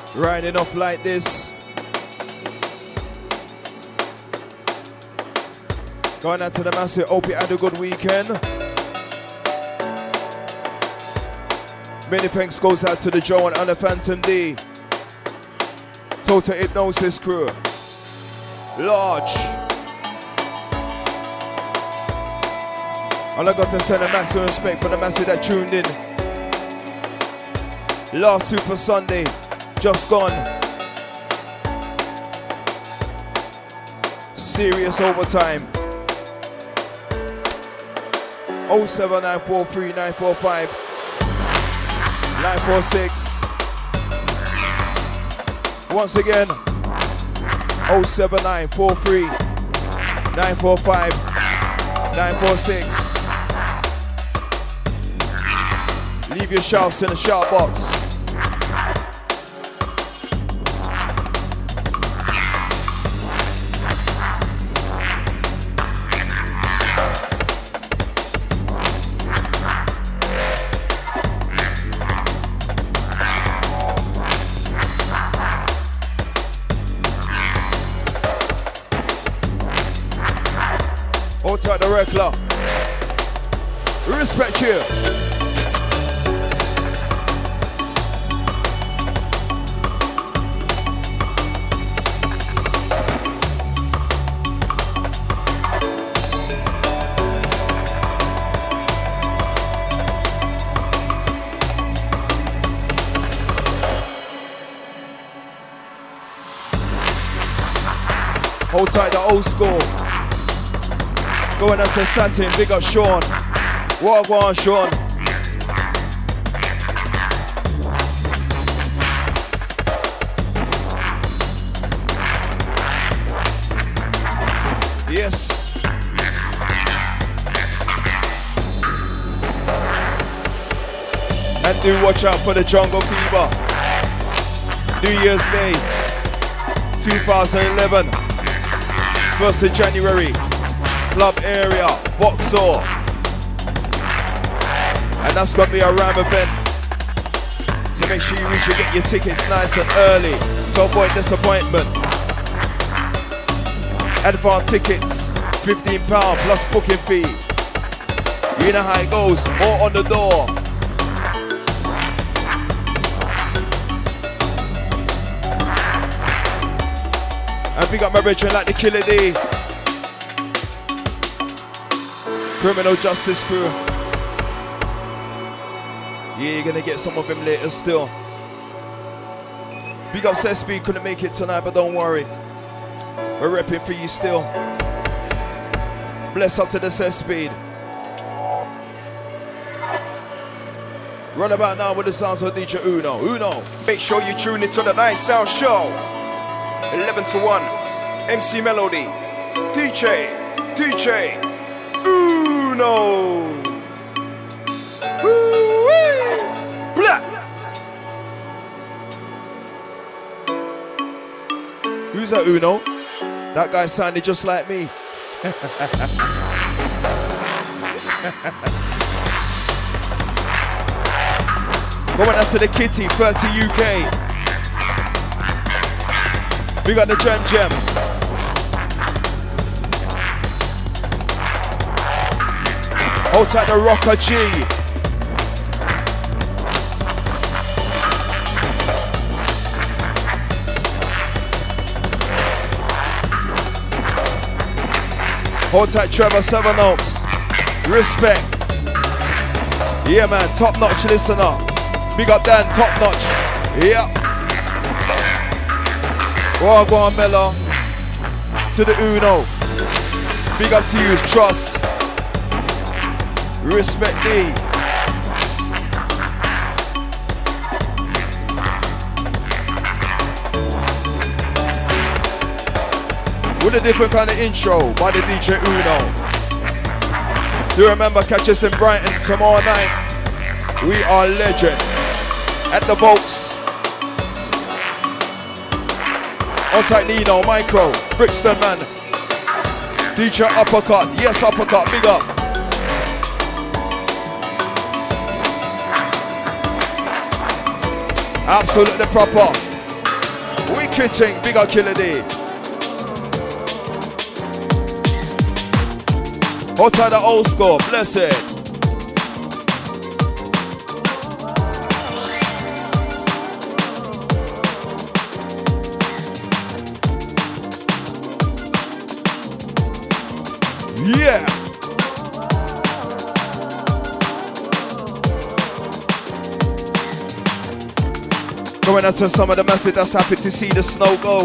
Riding off like this. Going out to the massive. Hope you had a good weekend. Many thanks goes out to the Joe and Anna Phantom D. Total Hypnosis crew. Large. And I got to send a maximum respect for the massive that tuned in. Last Super Sunday. Just gone. Serious overtime. 07943 945 946. Once again, 07943 945 946. Leave your shouts in the shout box. The regular. Respect you. Hold tight, the old school. Going out to Satin, big up Sean. What on, Sean? Yes. And do watch out for the Jungle Fever. New Year's Day, 2011, 1st of January. Club area, Vauxhall. And that's gonna be a ram event. So make sure you reach and get your tickets nice and early to avoid disappointment. Advance tickets, £15 plus booking fee. You know how it goes, all on the door. And big up my brethren like the Killer D. Criminal Justice crew. Yeah, you're gonna get some of him later still. Big up Sespeed, couldn't make it tonight, but don't worry. We're repping for you still. Bless up to the Sespeed. Run about now with the sounds of DJ Uno. Uno. Make sure you tune into the Night Sound Show. 11 to 1. MC Melody. DJ Uno. Woo-wee. Blah. Who's that Uno? That guy sounded just like me. Going out to the Kitty, 30 UK. We got the Gem. Hold tight the Rocker G. Hold tight Trevor Seven Oaks. Respect. Yeah man, top notch listener. Big up Dan, top notch. Yeah. Oh, go on Mella. To the Uno. Big up to you, trust. Respect D. With a different kind of intro by the DJ Uno. Do remember, catch us in Brighton tomorrow night. We are legend. At the Volks. Outside Nino, Micro, Brixton man. DJ Uppercut, yes Uppercut, big up. Absolutely proper. Kitting, big up Killer D. Outside the old school, bless it. Yeah. Going out to some of the masses that's happy to see the snow go.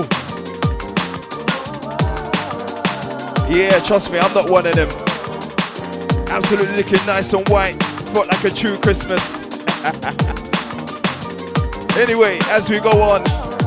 Yeah, trust me, I'm not one of them. Absolutely looking nice and white, felt like a true Christmas. Anyway, as we go on.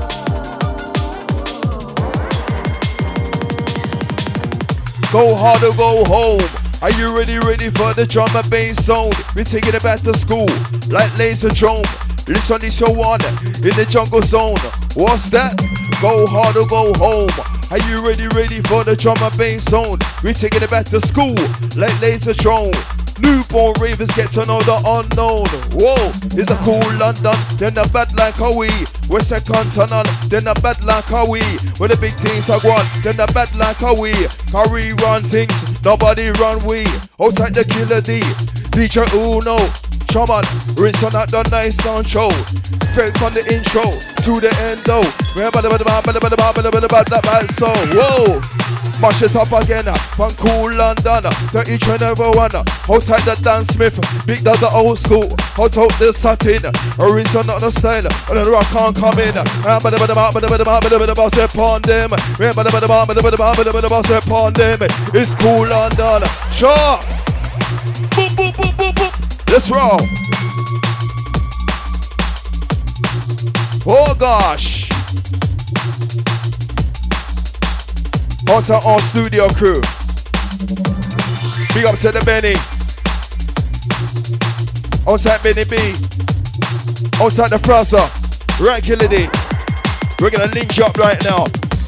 Go hard or go home. Are you ready for the drum and bass sound? We're taking it back to school, like laser drum. Listen, this your one in the jungle zone. What's that? Go hard or go home. Are you ready for the drum and bass sound? We're taking it back to school, like laser drum. Newborn ravers get to know the unknown. Whoa, it's a cool London, then a bad like a we. We're second to none, then a bad like a we. When the big things are gone, then a bad like a we. Carry run things, nobody run we. Outside the Killer D, DJ Uno. Shaman, rinse on at the nice sound show. Straight from the intro to the endo. So, whoa. Mash it up again, from cool London to each and every one. Outside the Dan Smith, big does the old school. Out the satin, rinse on the style, and the rock can't come in. Step on them. Step on them. It's cool London. Sure. Boop, boop, boop, boop, boop. Let's roll. Oh gosh. Also our studio crew. Big up to the Benny. Outside Benny B. Outside the Fraser. Right, Killer D. We're gonna link you up right now.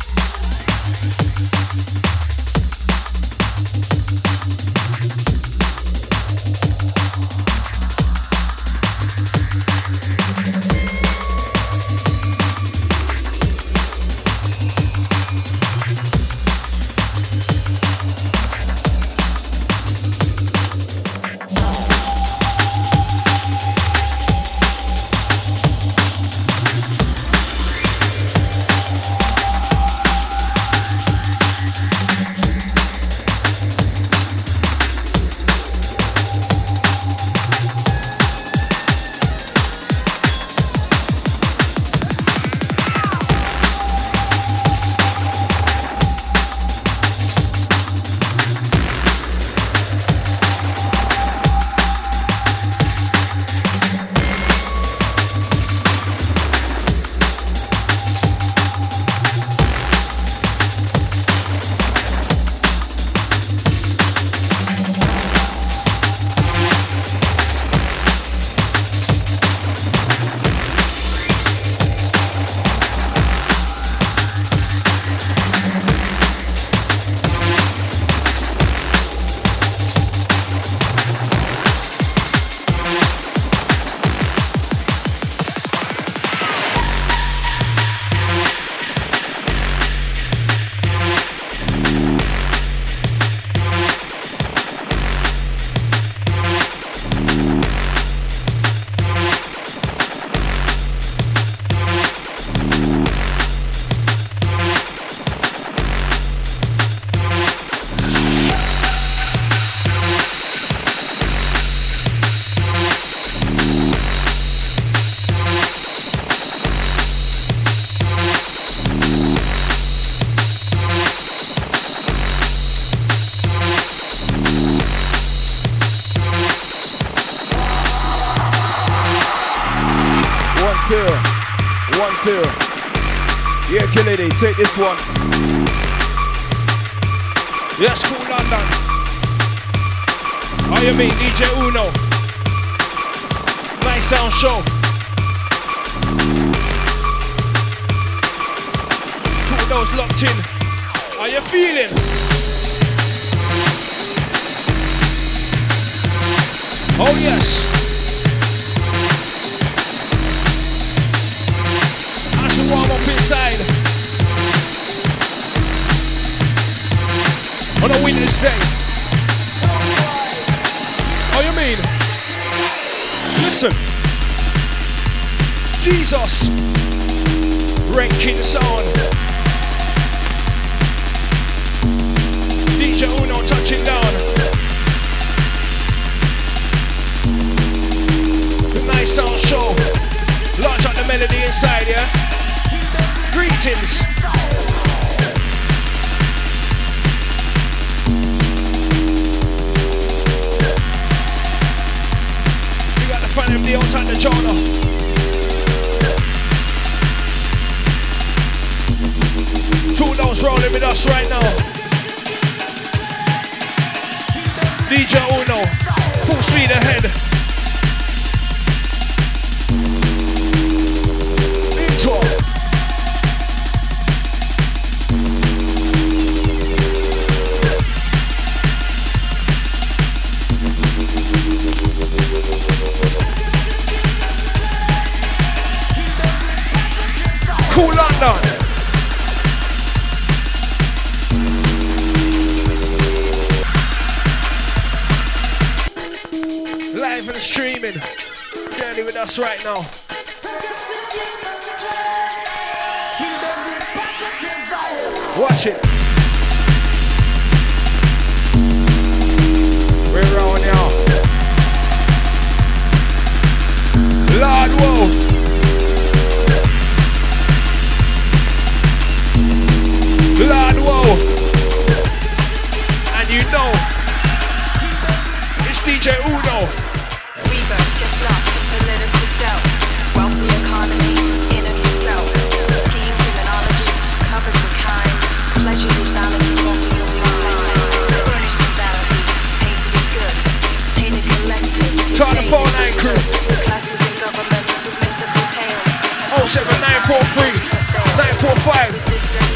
Yeah, Killer D, take this one. Yes, cool London. How you mean, DJ Uno? Nice sound show. Two of those locked in. How you feeling? Oh yes. As we warm up inside. On a winter's day. Oh, you mean? Listen. Jesus. Wrecking sound. DJ Uno touching down. The nice sound show. Launch out the melody inside, yeah? Greetings. We got the front of the outside the Jonah. Two those rolling with us right now. DJ Uno, full speed ahead. Into Cool London. Live and streaming. Journey with us right now. Watch it. We're on now. Lord, whoa. Lord, whoa. And you know, it's DJ Uno. Rebirth gets lost in political doubt. Wealthy economy, inner yourself. Scheme criminology, covered with kind. Pleasure is vanity, won't be your mind. Furnished with vanity, painted is good. Painted collective. Turn the phone line crew. Classes in government with mystical tales. 07943 945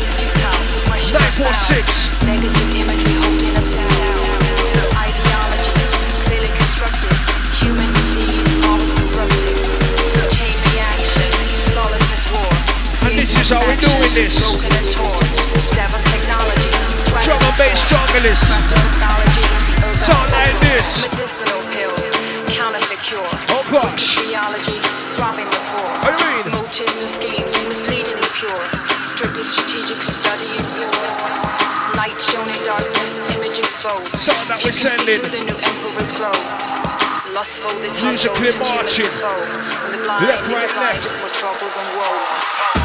946. Negative imagery holding us down. Ideology, clearly constructed. Human disease, always corrupted. Chain reaction, lawlessness war. And this is how we're doing this. Broken and torn. Devil technology. Drum and bass junglist. Sound like this. Medicinal pills, counterfeit cure. Oh gosh. Theology, throbbing rapport. What do you mean? Motives and schemes, misleadingly pure. Strictly strategic study in war. Light shown in darkness, image exposed. Sound that we're sending. The new emperor's grove. Lustful, this Musically marching. Left, right, left. Just more troubles and woes.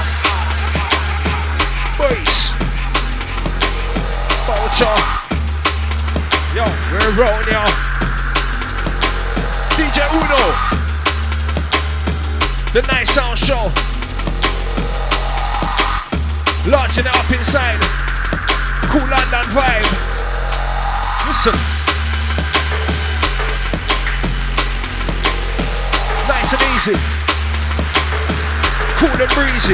Boys. Vulture. Yo, we're rolling, y'all. DJ Uno. The Nice Sound Show. Launching it up inside. Cool London vibe. Listen. Nice and easy. Cool and breezy.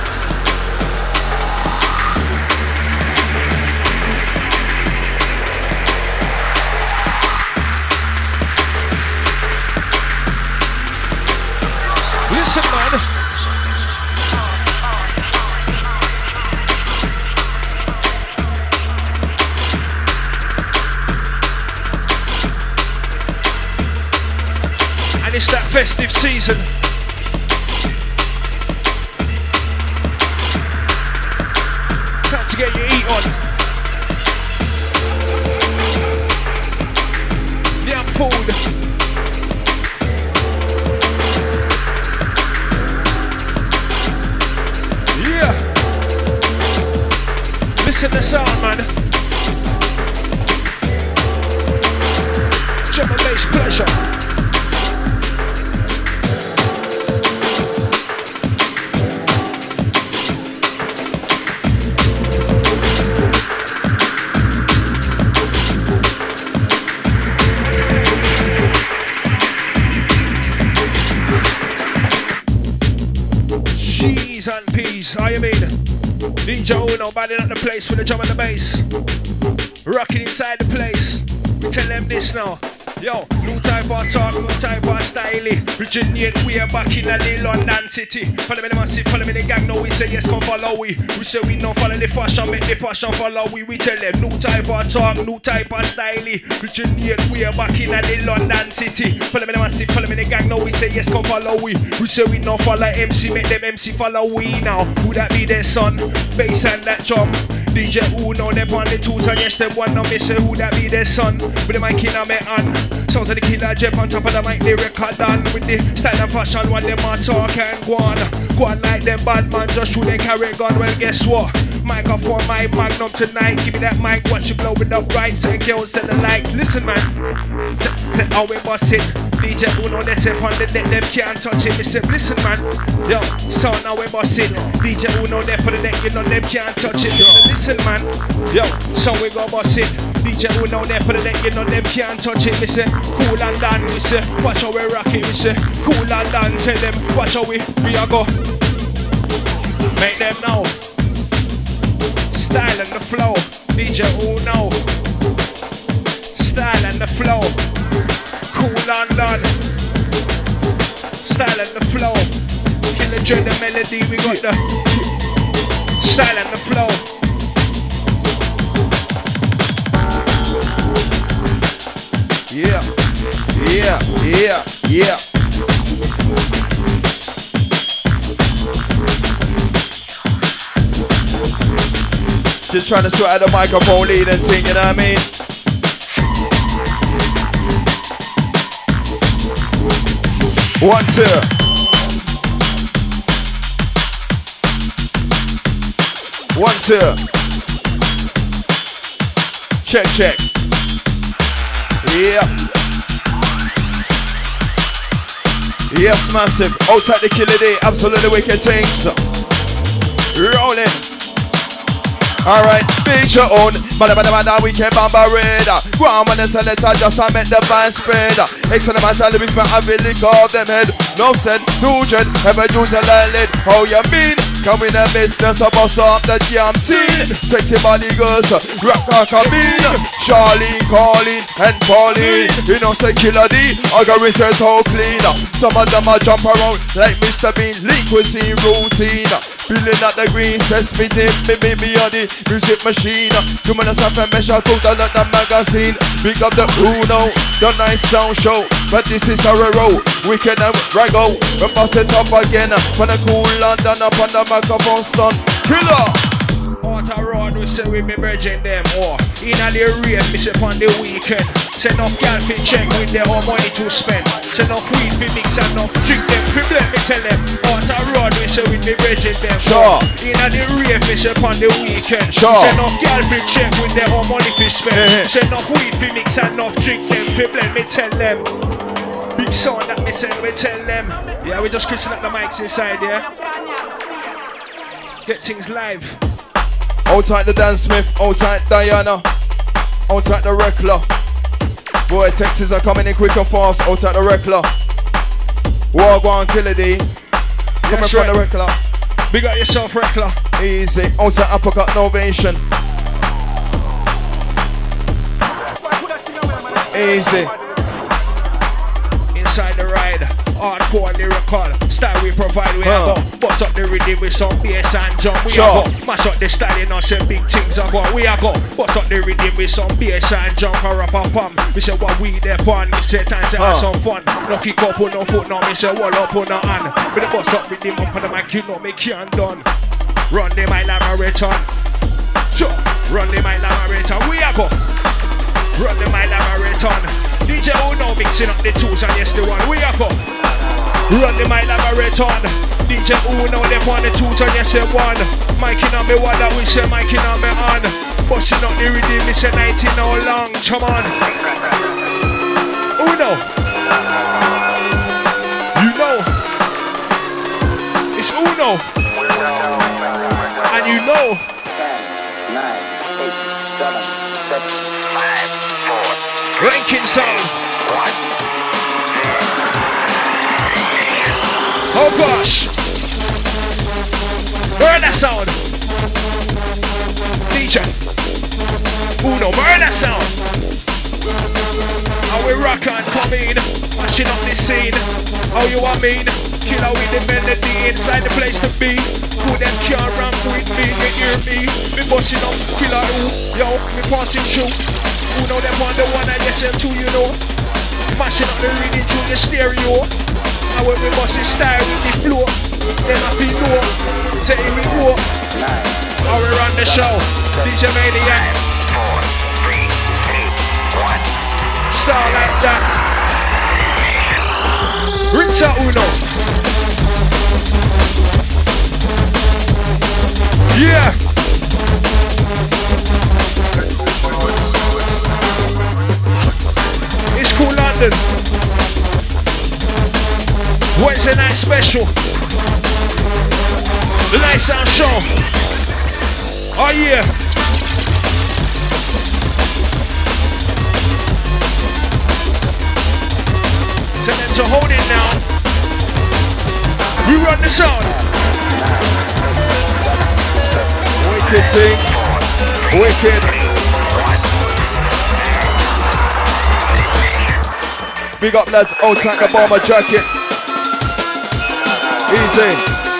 Listen, man. And it's that festive season. Time to get your eat on. Yum food. Yeah. Listen to the sound, man. Drum and bass pleasure. And peas, how you mean? DJ Uno banding up the place with the drum and the bass. Rocking inside the place. We tell them this now. Yo, new type of talk, new type of style. styly. Originate way back in the London city. Follow me the massive, follow me the gang. No, we say yes, come follow we. We say we don't follow the fashion, make the fashion follow we. We tell them new type of talk, new type of styly. Originate way back in the London city. Follow me the massive, follow me the gang. No, we say yes, come follow we. We say we don't follow MC, make them MC follow we now. Who that be their son? Bass and that drum. DJ Uno, them on the tools and yes, them one. Now me say who that be their son? With the mic in my hand. Sounds of the killer Jeff on top of the mic, the record done. With the style and fashion, what them a talk and go on. Go on like them bad man, just shoot they carry gun. Well, guess what? Microphone, my magnum tonight. Give me that mic, watch you blow it up right. Say girls, say the like. Listen, man. Say how we bust it. DJ Uno, they say on the deck, them can't touch it. Me say, listen, man. Yo, sound how we bust it. DJ Uno, there for the deck, you know them can't touch it. Me say, listen, man. Yo, so we go bust it. DJ Uno, there for the deck, you know them can't touch it. Me say, cool and done. We say, watch how we rock it. We say, cool and done. Tell them, watch how we a go. Make them know. Style and the flow, DJ Uno. Style and the flow, cool and done. Style and the flow, Killer J the melody. We got the style and the flow. Yeah, yeah, yeah, yeah. Just trying to sort out the microphone lead and thing, you know what I mean? One, two. One, two. Check, check. Yeah. Yes, massive. Outside the killer day, absolutely wicked things. Rolling. Alright, beat your own. Mother, we can bamba red. Go on, man, it's a letter just to make the vine spread. Excellent matter, lyrics, man, I really call them head. No said, two-jet, ever use a lid. How you mean? Come in the business, bust up the jam scene. Sexy body girls, rock a cabin. Charlene, calling, and Pauline. You know, say Killer D, algorithm is so clean. Some of them are jump around like Mr. Bean. Link with scene routine. Feeling at the green, says me tip, me on the music machine. You man yourself and measure total at the magazine. Big up the Uno, the nice sound show. But this is a row, wicked and rago. We bust it up again. When a cool London up on the microphone son. Killer! Out a road, we say we be virgin them. Or in a the rave, me say on the weekend. Say enough gal fi check with their own money to spend. Say enough weed fi mix and enough drink them fi blend. Me tell them. Out a road, we say we be virgin them. Sure. In a the rave, me say on the weekend. Sure. Say enough gal fi check with their own money fi spend. Say enough weed fi mix and enough drink them fi blend. Me tell them. Big sound that me say, we tell them. Yeah, we just crashing up the mics inside, yeah. Get things live. Outside the Dan Smith, outside Diana, outside the Reckler. Boy, Texas are coming in quick and fast, outside the Reckler. War go on, Killer D. Coming from the Reckler. Big up yourself, Reckler. Easy, outside Uppercut Novation. Easy. Inside the ride, hardcore lyrical style we provide. We have bust up the rhythm with some bass and drum. We have got mash up the style, you know, some big things are got. We have got bust up the rhythm with some bass and drum. Rap a pump. We say what we there fun. We say time to have some fun. No kick up on no foot, no me say wall up on no hand. With the bust up rhythm up on the mic, you know me can't done. Run the mic like a return. Sure. Run the mic like a return. We have got. Run the mic like a return. DJ Uno mixing up the tools and yes the one we are come. Run the mic like a return. DJ Uno them on the tools and yes the one. Miking on me what that we say miking on me on. Busting up the rhythm it's a 19 no long. Come on. Uno. You know. It's Uno. And you know. 10, 9, 8, 7, 6, 5, 4. Ranking sound. Oh gosh. Murder sound. DJ Uno, murder sound. How we rock and come in, mashing up the scene. How you want mean? Killer with the melody inside the place to be. Who them can't ramp with me, you hear me? Me busting up, killer who? Yo, me passing through. Who know them on the one and yes them too, you know? Mashing up the reading through the stereo. And when we busting style with the flow, then I feel low. Say we go. How we run the show? DJ Maniac. 4, 3, 2, 1. Style like that. Rita Uno. Yeah. It's cool London. Wednesday night special. The Night Sound Show. Oh yeah. Tell them to hold it now. We run the sound. Wicked things. Wicked. Big up lads, old tank the bomber jacket. Easy.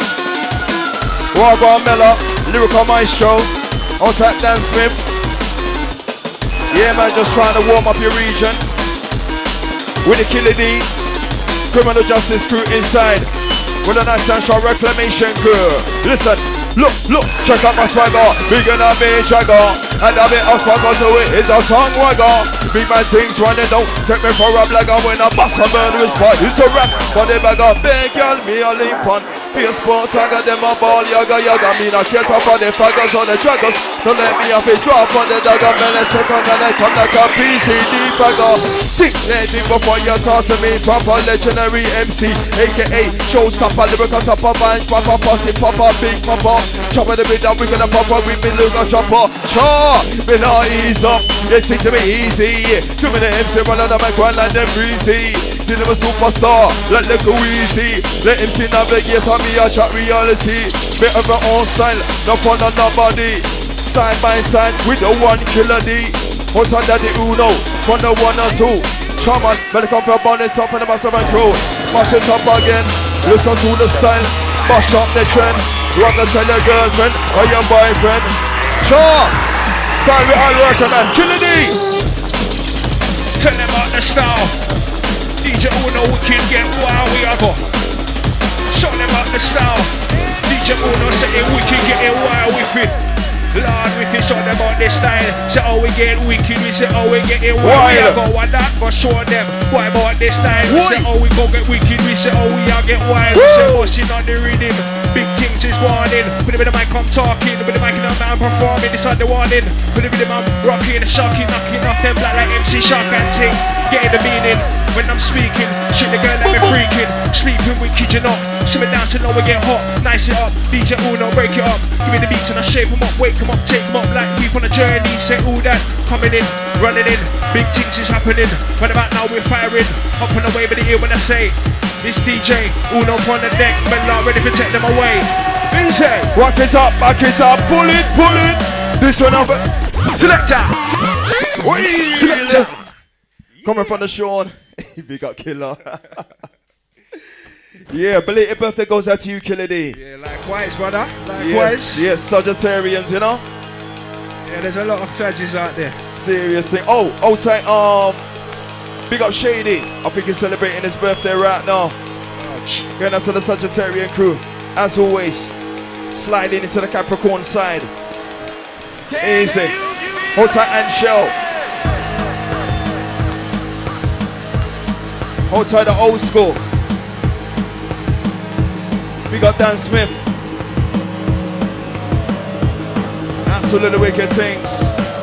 Warbar Miller, Lyrical Maestro, old tank Dan Smith. Yeah man, just trying to warm up your region. With the Killer D, criminal justice crew inside. With a Night Sound Show reclamation crew. Listen, look, check out my swagger. Bigger than me, Jagger. And a bit of swagger to it is a tongue wagger. Big man things running, don't take me for a blagger. When I bust a murderous part, it's a rap. For the bagger, big girl, me a leap on. Facebook, I got them a ball, yaga. Me not care for the faggers or the draggers. Don't let me have a drop on the dagger. Man, let's take on the neck on like a PCD bagger. Think lady before you talk to me. Proper legendary MC, aka showstopper, lyrical topper, band, proper, posse, popper, big popper. Chopper the bit down, we gonna pop up with me, lyrical chopper. Sure, me not ease up, it seems to be easy. 2 minute MC, run on the mic, run like them breezy. Still a superstar, let them go easy. Let MC navigate on me, I chat reality. Bit of our own style, no fun on nobody. Side by side with the one Killer D. What's on Daddy Uno, from the 1 or 2. Shaman, better come for a bonnet top and the master and crew. Mash it up again, listen to the style. Mash up the trend, rock the tell your girlfriend or your boyfriend. Sure, style with all working man, Killer D. Tell them about the style. DJ Uno, we can get wild, we are go. Show them about the style. DJ Uno say we can get it wild with it. Lord, we can show them about this style. Say how we get wicked, we say how we get it wild. We are go on that, but show them why about this style. We say how we go get wicked, we say how we are get wild. We say busting on the rhythm, big things is warning. With the mic I'm talking, with the mic and I'm performing. This on the warning, with the rhythm I'm rocking, shocking, knocking off them black like MC Shock and ting. Getting the meaning when I'm speaking. Shit the girl let me freaking. Sleeping with kids you not. Simmer down to know we get hot. Nice it up, DJ Uno break it up. Give me the beats and I shape them up, wake them up, take them up like we on a journey. Say all that, coming in, running in. Big things is happening. Right about now we're firing. Up and away with the ear when I say this DJ Uno on the deck. Men not ready to take them away. Easy. Rock it up, back it up, pull it. This one up. Selector. Selector. Coming from the Sean. Big up Killer. Yeah, belated birthday goes out to you, Killer D. Yeah, likewise, brother. Likewise. Yes, Sagittarians, you know. Yeah, there's a lot of Sagittarians out there. Serious thing. Oh, tight. Big up Shady. I think he's celebrating his birthday right now. Going out to the Sagittarian crew. As always, sliding into the Capricorn side. Easy. Hold tight and shell. Hold tight the old school. Big up Dan Smith. Absolutely wicked things.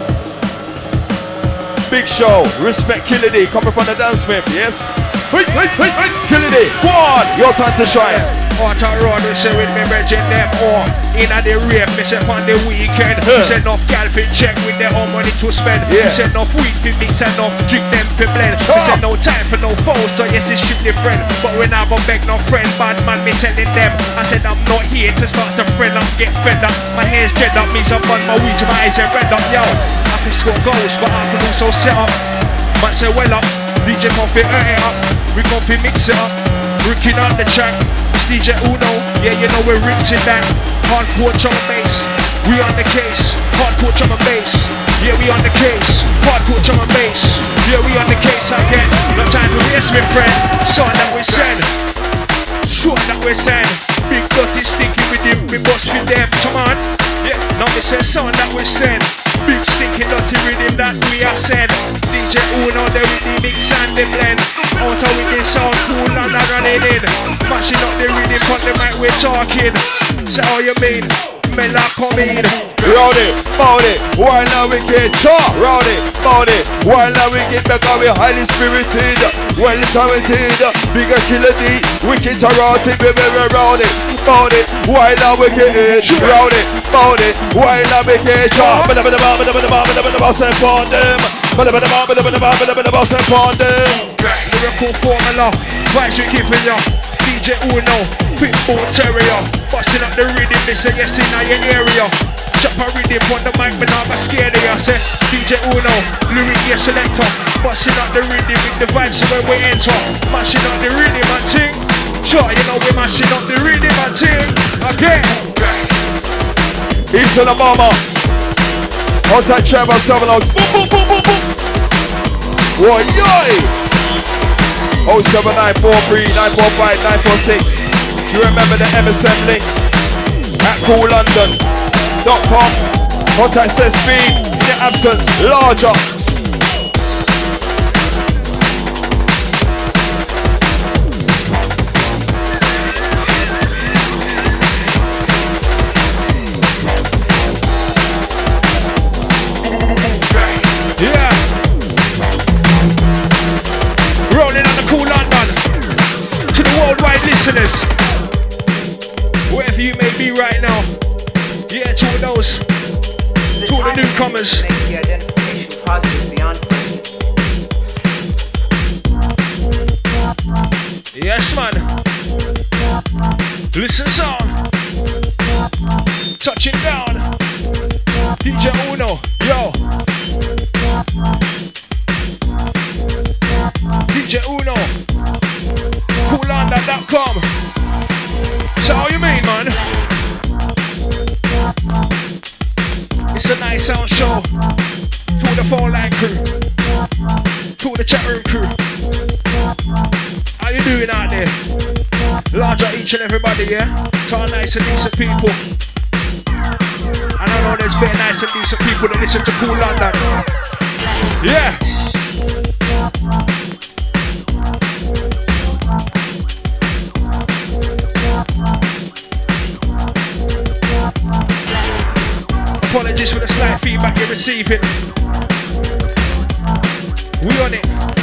Big show. Respect Killer D. Coming from the Dan Smith, yes? Hey. Killer D. Go on. Your time to shine. Out on road, we say with me brethren them all. In a the rape, me say on the weekend. We say enough gal fi check with their own money to spend. We say enough weed fi mix, enough drink them fi blend. We say no time for no foes, so yes it's strictly friend. But we never beg no friend, bad man me telling them. I said I'm not here to start to friend up, get fed up. My hair's dread up, means I'm on my weed, my eyes are red up, yo. I can score goals, but I can also set up. Man say well up, DJ Comfy earn it up. We Comfy mix it up. Ricking out the track. It's DJ Uno, yeah you know we're rinsing that. Hardcore drum and bass, we on the case. Hardcore drum and bass, yeah we on the case. Hardcore drum and bass, yeah we on the case again. No time to waste my friend, sort that we send. Sort that we send. Big dirty sticky with him, we bust with them, come on. Yeah, now we say song that we send. Big stinky dirty rhythm that we are send. DJ Uno there with the mix and the blend. Out with the sound cool and I running in. Mashing up the rhythm on the mic we're talking. Say how you mean? Men are coming. Rowdy, bowdy, while now we get chop. Rowdy, bowdy, while now we get back and we highly spirited, well talented, bigger killer D, wicked karate, baby, rowdy, bowdy, while now we get it. Rowdy, bowdy, while now we get chop. Lyrical formula, vibes we giving ya. DJ Uno, Pitbull Terrier, busting up the rhythm, they say yes in your area. Chop a rhythm on the mic, but I'm scared of you. Say DJ Uno, lyric your selector, busting up the rhythm with the vibes when we enter. Mashing up the rhythm and ting. Sure, you know we mashing up the rhythm and ting. Again. East of the mama. Outside Trevor, 7 out. Boom, boom, boom, boom, boom. Whoa, yoy. 07943 945 946. You remember the MSN link at coollondon.com. Contact says speed in your absence larger. Yeah. Rolling on the Cool London. To the worldwide listeners, wherever you may be right now. Yeah, to all those, to all the newcomers. Makes the identification positive beyond question. Yes, man. Listen, song. Touching down. DJ Uno, yo. DJ Uno, coollondon.com. So how you mean, man? It's a nice sound show. To the phone line crew, to the chat room crew. How you doing out there? Larger each and everybody, yeah? To our nice and decent people. And I know there's better nice and decent people that listen to Cool London. Yeah. Apologies for the slight feedback you're receiving. We on it.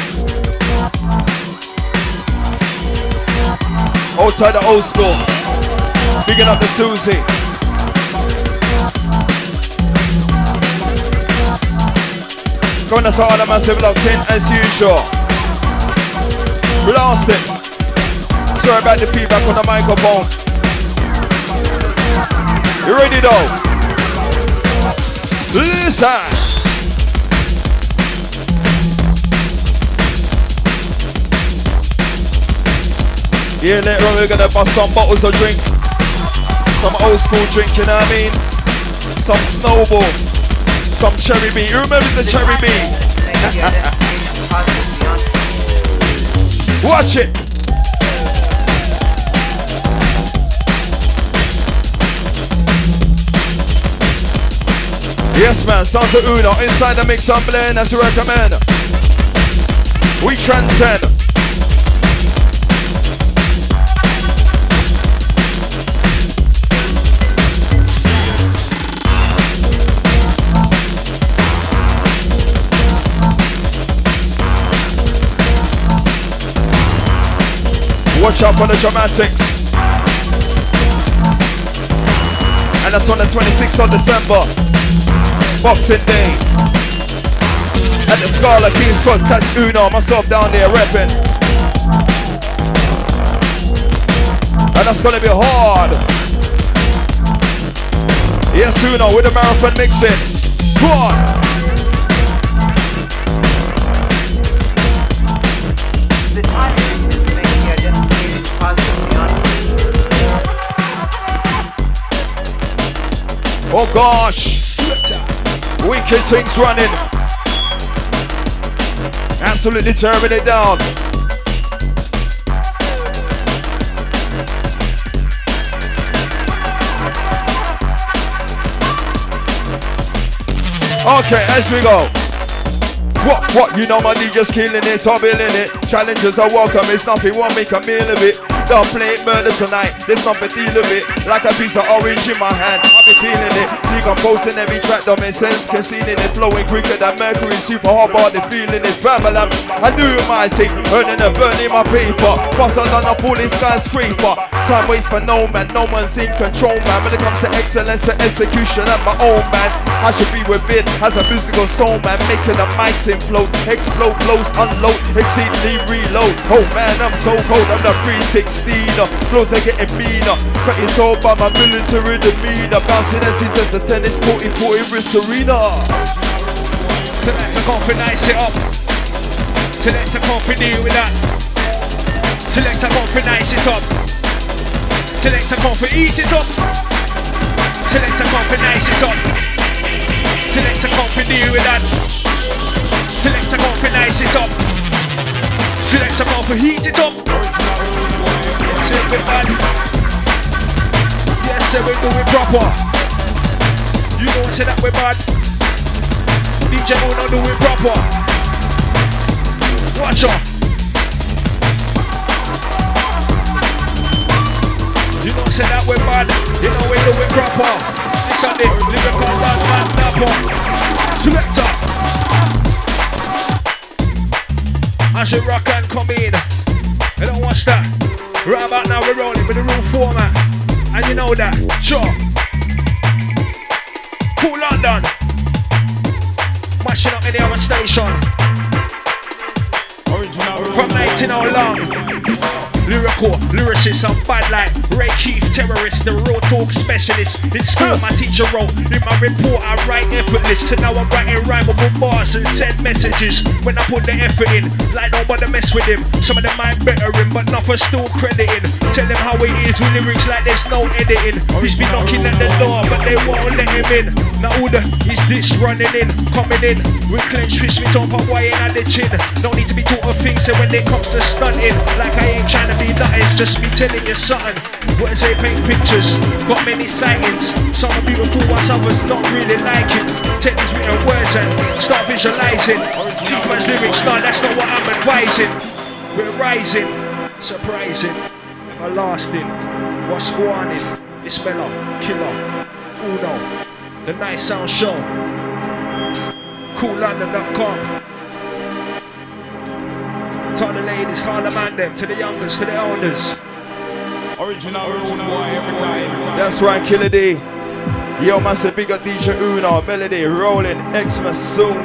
Outside the old school. Bigging up the Susie. Going us on a massive locked in as usual. Blast it. Sorry about the feedback on the microphone. You ready though? Listen. Yeah, later on we're gonna bust some bottles of drink. Some old school drink, you know what I mean? Some Snowball. Some Cherry B. You remember the Cherry B? Watch it. Yes, man. Sounds of Uno inside the mix and blend as you recommend. We transcend. Watch out for the dramatics. And that's on the 26th of December, Boxing Day. At the Scala King's Cross, catch Uno, myself down there repping. And that's gonna be hard. Yes, Uno with the marathon mixing. Go on. Oh gosh. Wicked things running. Absolutely tearing it down. Okay, as we go. What? You know my DJ's killing it, I'm building it. Challenges are welcome, it's nothing, won't make a meal of it. Don't play murder tonight, there's nothing deal of it. Like a piece of orange in my hand, I'll be feeling it. Decomposing every track, don't make sense, conceding it. Flowing quicker than mercury, super hot body, feeling it. Family, I do my thing, earning and burning my paper. Faster than a falling skyscraper. Time waits for no man, no one's in control, man. When it comes to excellence and execution, I'm my own man. I should be with it as a musical soul, man. Making the mics implode, explode, flows, unload, exceedingly reload. Oh man, I'm so cold, I'm the 316. Flows are getting meaner. Cut it all by my military demeanor. Bouncing as he says the tennis court in Serena. Select a coffee, nice it up. Select a coffee, deal with that. Select a coffee, nice it up. Select a coffee, eat it up. Select a coffee, nice it up. Select a coffee, deal with that. Select a coffee, nice it up. Select a coffee, heat it up. Yes, we bad. Yes, we do it proper. You don't say that we're bad. DJ Uno do it proper. Watch out. You don't say that we're bad. You know we do it proper. This on the lyrical bad man dapper. Selector. As we rock and come in. I don't watch that. Right about now we're rolling with the room format. And you know that. Sure. Cool London. Mashing up any other station. Original. From 19 all long. Lyrical, lyricist, I'm bad like Ray Keith, terrorist, the raw talk specialist. In school, my teacher wrote, in my report, I write effortless. So now I'm writing rhymable bars and send messages. When I put the effort in, like nobody mess with him. Some of them might better him, but nothing still crediting. Tell him how it is with lyrics like there's no editing. He's been knocking at the door, but they won't let him in. Now all the is this running in, coming in. With clenched fist, we don't put wire in the chin. No need to be taught of things, so when it comes to stunting, like I ain't trying to be that, it's just me telling you something. Words they paint pictures, got many sightings. Some are beautiful, whilst others don't really like it. Take these written words and start visualizing. Keep man's lyrics, no, that's not what I'm advising. We're rising, surprising, everlasting. What's going on? It's Melo, Killer, Uno, The Night Sound Show, CoolLondon.com. To the ladies, call them and them, to the youngest, to the elders. Original boy every time. That's right, Killer D. Yo, massive big up DJ Uno, Melody, rolling, Xmas soon.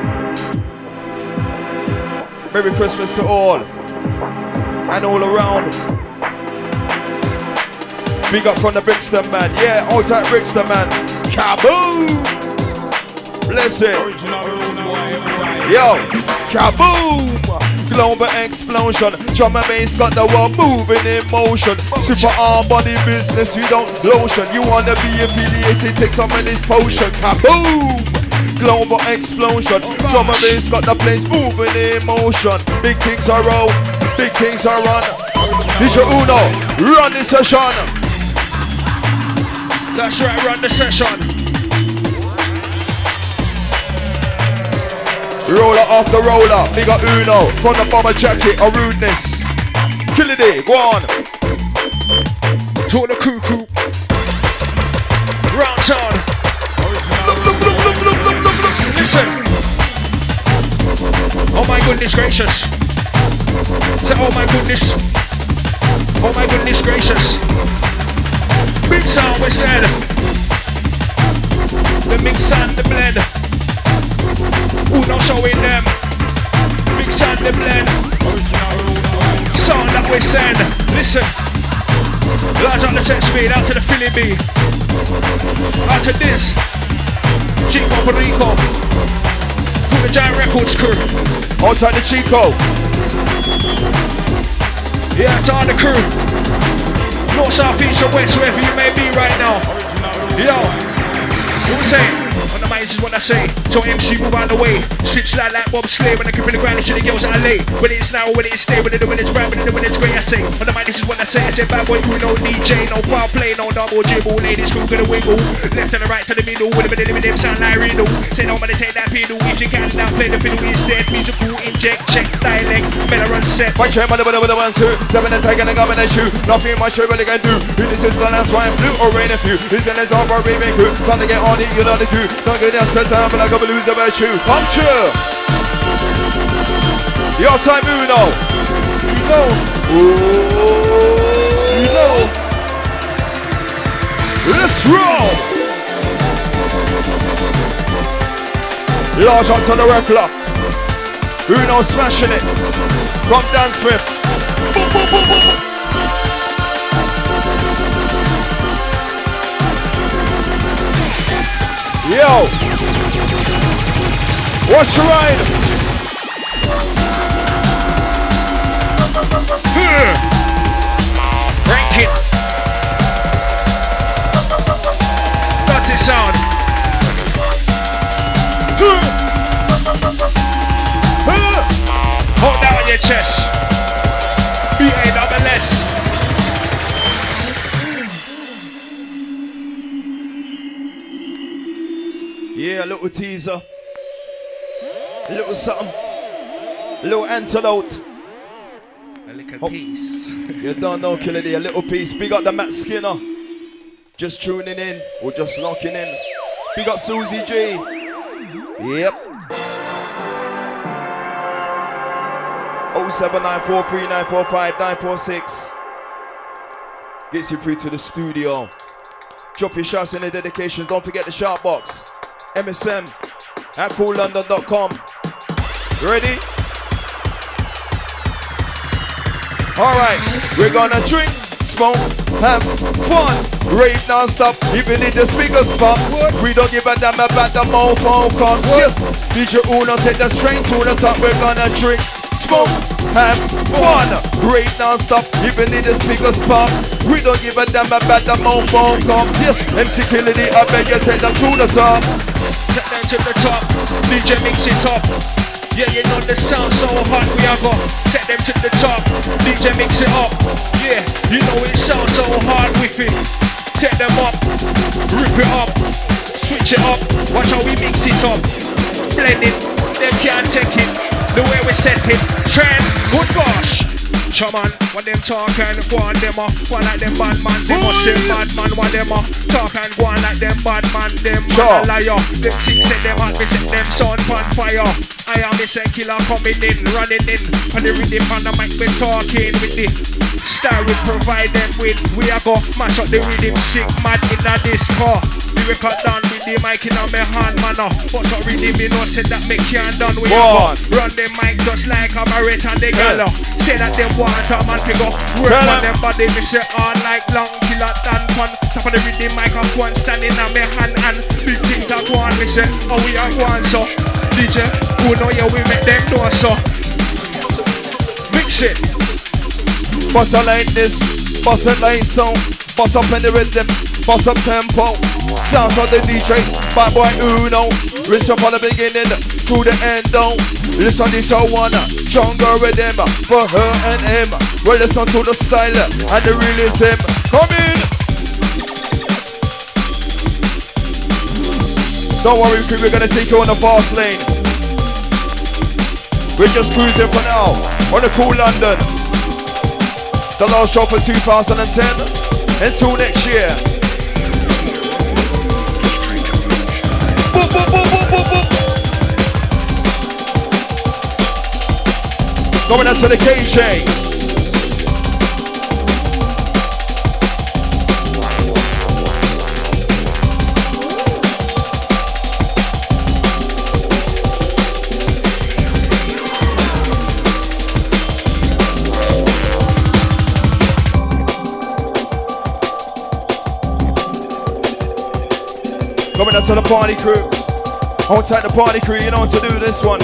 Merry Christmas to all. And all around. Big up from the Brixton man. Yeah, all that Brixton man. Kaboom! Bless it. Yo, kaboom! Global explosion. Drum and bass got the world moving in motion. Super arm body business, you don't lotion. You wanna be affiliated, take some of this potion. Kaboom! Global explosion. Drum and bass got the place moving in motion. Big things are roll, big things are run. DJ Uno, run the session. That's right, run the session. Roller after roller, big up Uno. From the bomber jacket or rudeness. Kill it, go on. To the cuckoo. Round town. Listen. Oh my goodness gracious. Say oh my goodness. Oh my goodness gracious. Big sound we said. The mix and the blend. Uno showing them. Big sound the blend. Sound that we send. Listen. Large up the set speed. Out to the Philly B. Out to this. Chico Puerto Rico. To the Giant Records crew. Outside the Chico. Yeah, to all the crew. North, south, east, or west, wherever you may be right now. Yo. What we say? On the mic, this is what I say. So MC move out the way. Slip slide like Bob Slay. When I grip in the ground, it's the girls that I lay. When it's now, when it's stay, when it's right, when it's great, I say. On the mic, this is what I say. I say bad boy, who no DJ, no foul play, no double dribble. Ladies, who gonna wiggle? Left and the right to the middle. With a bit of them sound like riddle. Say no, man, take that pedal. If you can, now play the fiddle instead. Musical inject, check, dialect, better run set. One chair, mother, with the ones who stepping and taking a gun and shoe. Nothing much you really can do. This is the last one, blue or rain if you. This is all for raving crew. Time to get on it, you know the crew. Don't go down to time, but I gotta lose about you. Come true. Your time, Uno. You know. Ooh, you know. Let's roll. Large on to the regular. Uno smashing it. From Dan Smith. Boom, boom, boom, boom, boom. Yo. Watch your ride. Rank it. Dirty sound. Hold that on your chest. B-A-double-S. Yeah, a little teaser. A little something. A little antidote. A little piece. You don't know, Killer D. A little piece. Big up the Matt Skinner. Just tuning in or just locking in. Big up Susie G. Yep. 07943945946 gets you through to the studio. Drop your shots and the dedications. Don't forget the shout box. MSM at coollondon.com. Ready? Alright, we're gonna drink, smoke, have fun, rave non-stop, even in the speaker spot. We don't give a damn about the mofo cost. Yes, DJ Uno take the straight to the top. We're gonna drink, smoke, have fun, rave non-stop, even in the speaker spot. We don't give a damn about the mofo cost. Yes, MC Killer D, I beg you take them to the top. Take them to the top, DJ mix it up. Yeah, you know the sound so hot, we are go take them to the top, DJ mix it up. Yeah, you know it sounds so hard with it. Take them up, rip it up, switch it up. Watch how we mix it up. Blend it, them can't take it. The way we set it, trend, good gosh. Chaman, what them talk and go on them up. Go on like them bad man, they must say bad man. What them up, talk and go on like them bad man. Them man a liar. Them things set them hot, we set them sun on fire. I am the same killer coming in, running in. On the rhythm on the mic, we talking with the style we provide them with. We are go mash up the rhythm, sick mad in a disco. We record down with the mic in on my hand, man. But not rhythm, you know, said that me can't done. We are go run the mic just like a Barrett and the gala. Say that them want a man to go work on them body. Me say all like long killer than fun. Top of the rhythm microphone standing on my hand and big things are going. Me say, oh we are going so. DJ, who know you, we make them know so. Mix it. Bust it like this, bust it like so. Bust up in the rhythm, bust up tempo. Sounds of the DJ, bad boy Uno. Rich up on the beginning to the end though. Listen this show one, jungle rhythm for her and him. Well listen to the style and the realism. Come in. Don't worry, we're gonna take you on the fast lane. We're just cruising for now on the Cool London. The last show for 2010. Until next year. Boom, boom, boom, boom, boom, boom. Going out to the KJ. Coming out to the party crew. I want to take the party crew, you know what to do this one.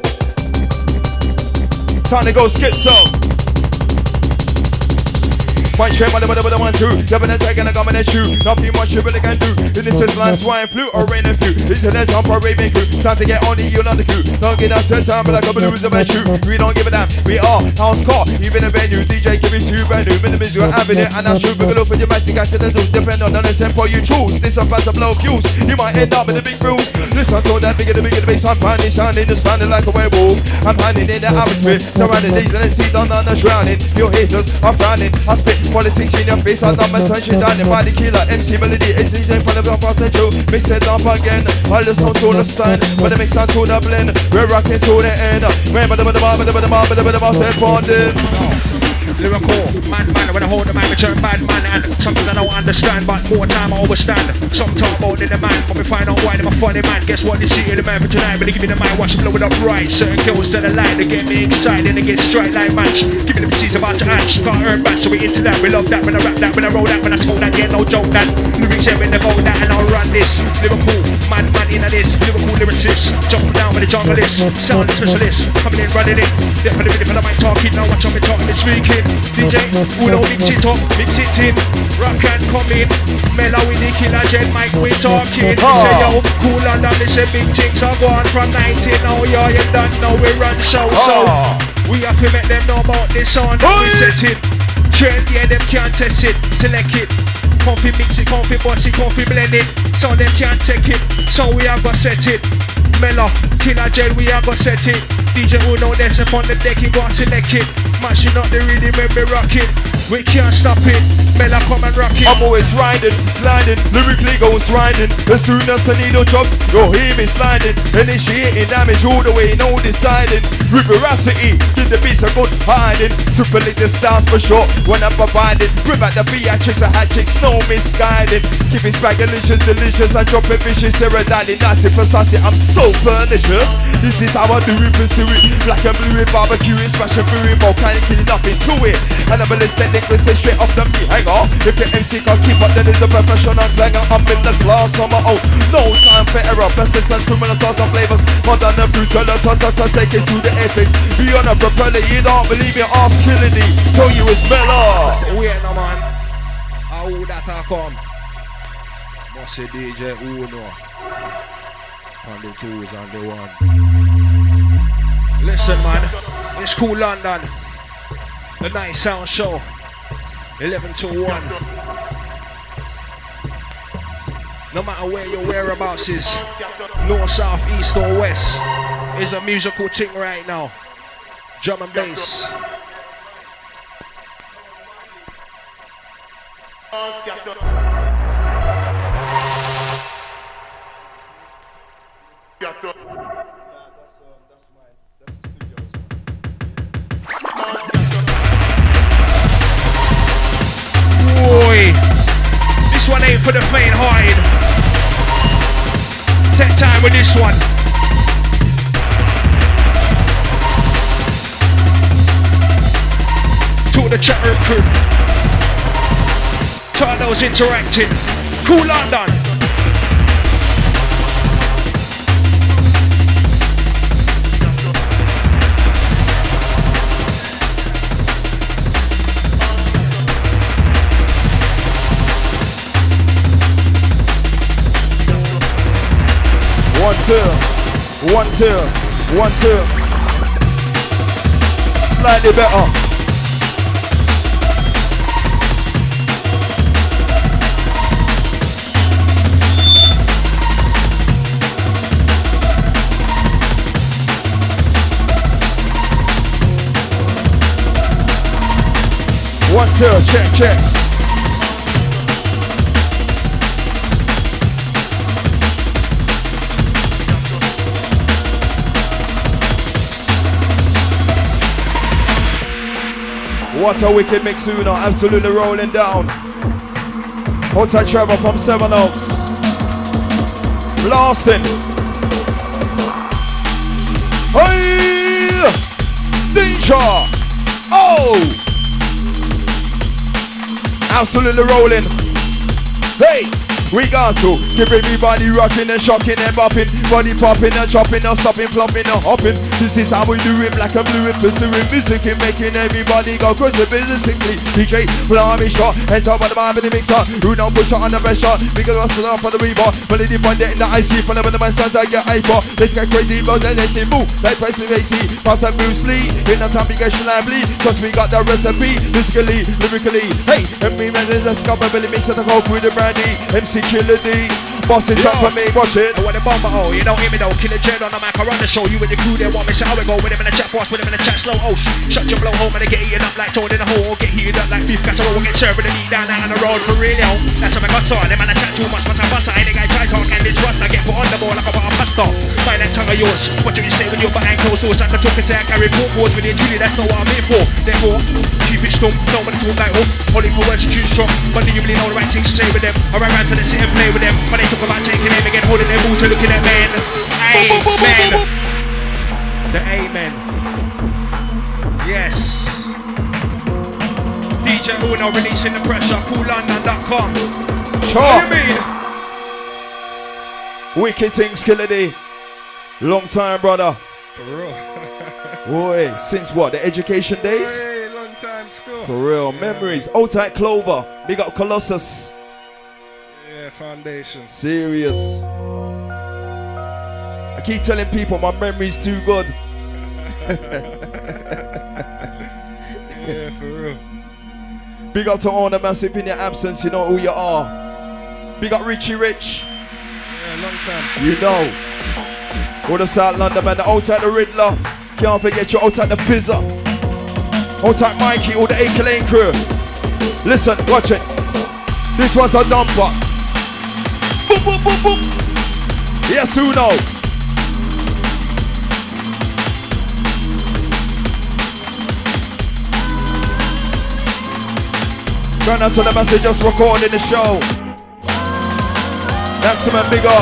Time to go schizo. One share, but the 1, 2. Jumping and taking a gum in a shoe. Nothing much you really can do. In this is land, swine, flu, or rain and flu. Internet's on parade crew. Time to get on it, you're not the crew. Don't get out to time, but like a blues of a shoe. We don't give a damn. We are house car, even a venue. DJ give it to you brand new. Minimis, you're having it, and I'm sure we're for your magic. I should do. Depend on the tempo you choose. This up as a blow fuse. You might end up with the big rules. This one told that bigger the bass. I'm finding sounding, just standing like a werewolf. I'm hiding in the atmosphere, surrounding these and the teeth on the drowning. Your haters are frowning. I spit politics in your face. I love my touch you down by the killer. MC Melody, it's in front of the past and true. Mix it up again. All the sound to the stand, but the mix on to the blend. We're rocking to the end. Remember the said bonding. Lyrical, man, when I hold the man, we turn bad man. And something I don't understand, but more time I overstand. Some talk about in the man, but we find out why they're a funny man. Guess what, they see in the man for tonight. When they give me the mind, watch them blow it up right. Certain girls that are lie, they get me excited, they get straight like match. Give me the seeds about to hatch, can't earn back, so we into that. We love that when I rap that, when I roll that, when I told that, yeah, no joke that. Lyrics here when they vote that, and I'll run this. Lyrical, man in this. Lyrical lyricist, jumping down with the junglist. Sound specialist, coming in, running it. They're for the minute, but I might talking now, watch on me talking this weekend. DJ Uno, mix it up, mix it in. Rock and come in. Mellow with the killer jet mic, we talking. Say yo, cool and down, they say big things are going from 19. Now yeah, you done, now we run show. So we have to make them know about this sound that we set it. Trend, yeah, them can't test it, select it. Comfy mix it, comfy boss it, comfy blend it. So them can't take it, so we have to set it. Mellow, killer jet, we have to set it. DJ Uno, there's upon the deck, he go and select it. Mashing up the rhythm when we rock it. We can't stop it. Mela come and rock it. I'm always riding, gliding, lyrically goes riding. As soon as the needle drops, you'll hear me sliding. Initiating damage all the way, no deciding. With veracity, give the beats a good hiding. Superlative stars for sure, when I'm providing. Rip at the Beatrice, a hat chicks, no misguiding. Keep it spagalicious, delicious, I drop it vicious. Aerodynamic, nasty, precise, I'm so pernicious. This is how I do it, pursue it. Black and blue, it, barbecue it, smashing through it, volcanic, killing nothing to it. And I'm a listed Nicholas, they straight off the me, hang on. If your MC can't keep up, then it's a professional clanger. I'm in the class on my own. No time for error, persistence, two minutes, some flavors. More than the brutal, take it to the apex. Be on a propeller, you don't believe your ass killing me. Tell you it's Mela. Wait no man, how that I come? Must say DJ Uno. On the twos and the one. Listen man, it's Cool London. The Night Sound Show. 11 to 1. No matter where your whereabouts is, north, south, east or west, is a musical thing right now. Drum and bass. Boy, this one ain't for the faint-hearted. Take time with this one. To the chat room crew. To those interacting. Cool London. One, two, one, two, one, two. Slightly better. One, two, check. What a wicked mix, Uno, absolutely rolling down. Outside Trevor from Seven Oaks. Blasting. Hey! Danger! Oh! Absolutely rolling. Hey! We got to keep everybody rocking and shocking and bopping, body popping and chopping and stopping, flopping and hopping. This is how we do it, black and blue, and pursuing music and making everybody go crazy. Basically, DJ Flammy shot, heads up on the vibe in the mixer. Who don't push on the pressure? Because what's it up for the rebar? But they find it in the IC, for the my sons I get hyper. Let's get crazy, but then they say move, like press the AC. Pass and Bruce Lee, in the time we get lively. Cause we got the recipe, musically, lyrically. Hey, and me man is a scupper, Billy mix of the coke with the brandy. MC Killer D, boss is up for me, watch it. I want a bomber, oh, you don't hear me though. Killer Jen on the mic, I run the show. You and the crew, they want me, so I go with them in the chat, boss, with them in the chat slow. Oh, shut your blow home and they get eaten up like toad in a hole. Get heated up like beef casserole, get served with the meat down out on the road for real, yo. That's how I got on. Them man, I chat too much, but I bust. Any guy try talk and they trust. I get put on the ball like a pasta. Mind that tongue of yours. What do you say when you're behind closed doors? I can talk and say I carry four boards with you, Julie. That's not what I'm here for. Therefore, keep it stump. Nobody talk like hope. Holding for words to choose from. But do you really know the right things to say with them? I ran to the city and play with them. But they talk about taking aim again, holding their boots and looking at men. Amen. The amen. Yes. DJ Uno releasing the pressure. CoolLondon.com. Sure. What do you mean? Wicked things, Killer D. Long time, brother. For real. Boy, since what? The education days? Hey, long time still. For real, memories. Old tight Clover. Big up Colossus. Yeah, foundation. Serious. I keep telling people my memory's too good. Yeah, for real. Big up to all the massive in your absence, you know who you are. Big up Richie Rich. Yeah, long time. You know. All the South London man, the outside the Riddler. Can't forget you outside the Fizzer. Outside Mikey, all the Acre Lane crew. Listen, watch it. This one's a dumper. Boom, boom, boom, boom. Yes, who know? Run out to the message, just recording the show. Maximum big up.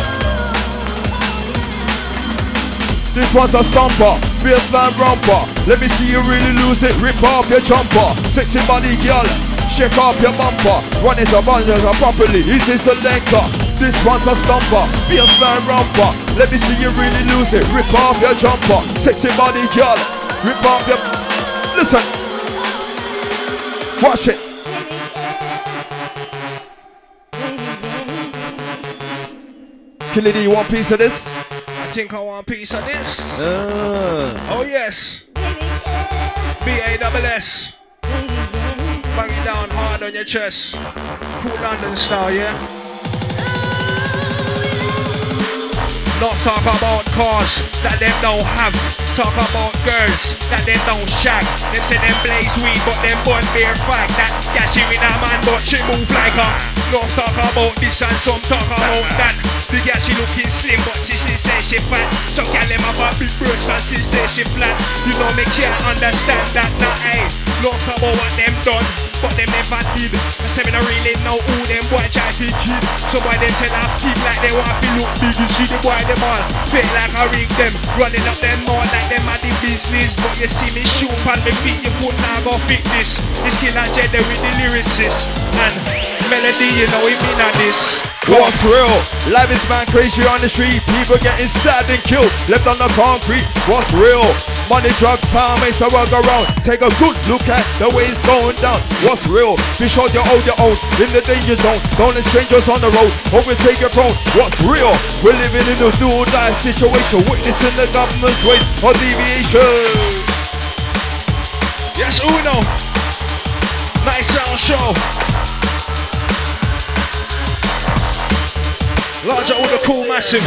This one's a stomper, baseline romper. Let me see you really lose it, rip off your jumper. Sexy body girl, shake off your bumper. Run it up properly, easy selector. This one's a stomper, baseline romper. Let me see you really lose it, rip off your jumper. Sexy body girl, rip off your... Listen. Watch it. Killer D, you want a piece of this? I think I want a piece of this. Oh yes. BASS. Bang it down hard on your chest. Cool London style, yeah? Not talk about cars that them don't have. Talk about girls that them don't shag. Them say them blaze weed but them burn beer fag. That she with a man but she move like a. Not talk about this and some talk about that. The girl she looking slim but she say she fat. Some girl them have a big breast and she say she flat. You know me can't understand that now, hey. Not talk about what them done but them never did. I say me not really know who them boy try to kid. Some boy them tell her keep like they want to look big. You see the boy them all feel like I rig them. Running up them more like them at the business. But you see me shoot on me feet, you put now go fit this. This Killer Jedi with the lyricist. And melody, you know we mean at this. What's real? Life is man crazy on the street. People getting stabbed and killed, left on the concrete. What's real? Money, drugs, power makes the world go round. Take a good look at the way it's going down. What's real? Be sure you hold your own in the danger zone. Don't let strangers on the road overtake your throne. What's real? We're living in a do-or-die situation, witnessing the government's way of deviation. Yes, Uno. Nice sound show. Larger all the cool massive.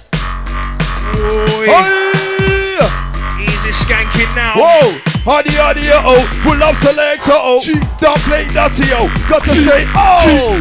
Easy skanking now. Whoa! Hardy, oh, pull up selector, oh. Don't play dirty, oh. Got to say, oh.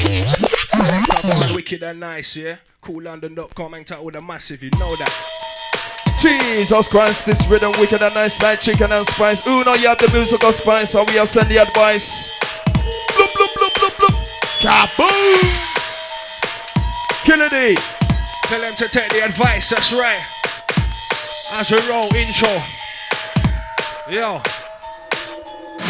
Wicked and nice, yeah. CoolLondon.com and all the massive, you know that. Jesus Christ, this rhythm wicked and nice like chicken and spice. Uno, you have the musical spice, so we have sent the advice. Bloop, bloop, bloop, bloop, bloop. Kaboom! Killer D. Tell them to take the advice, that's right. As we roll intro. Yo.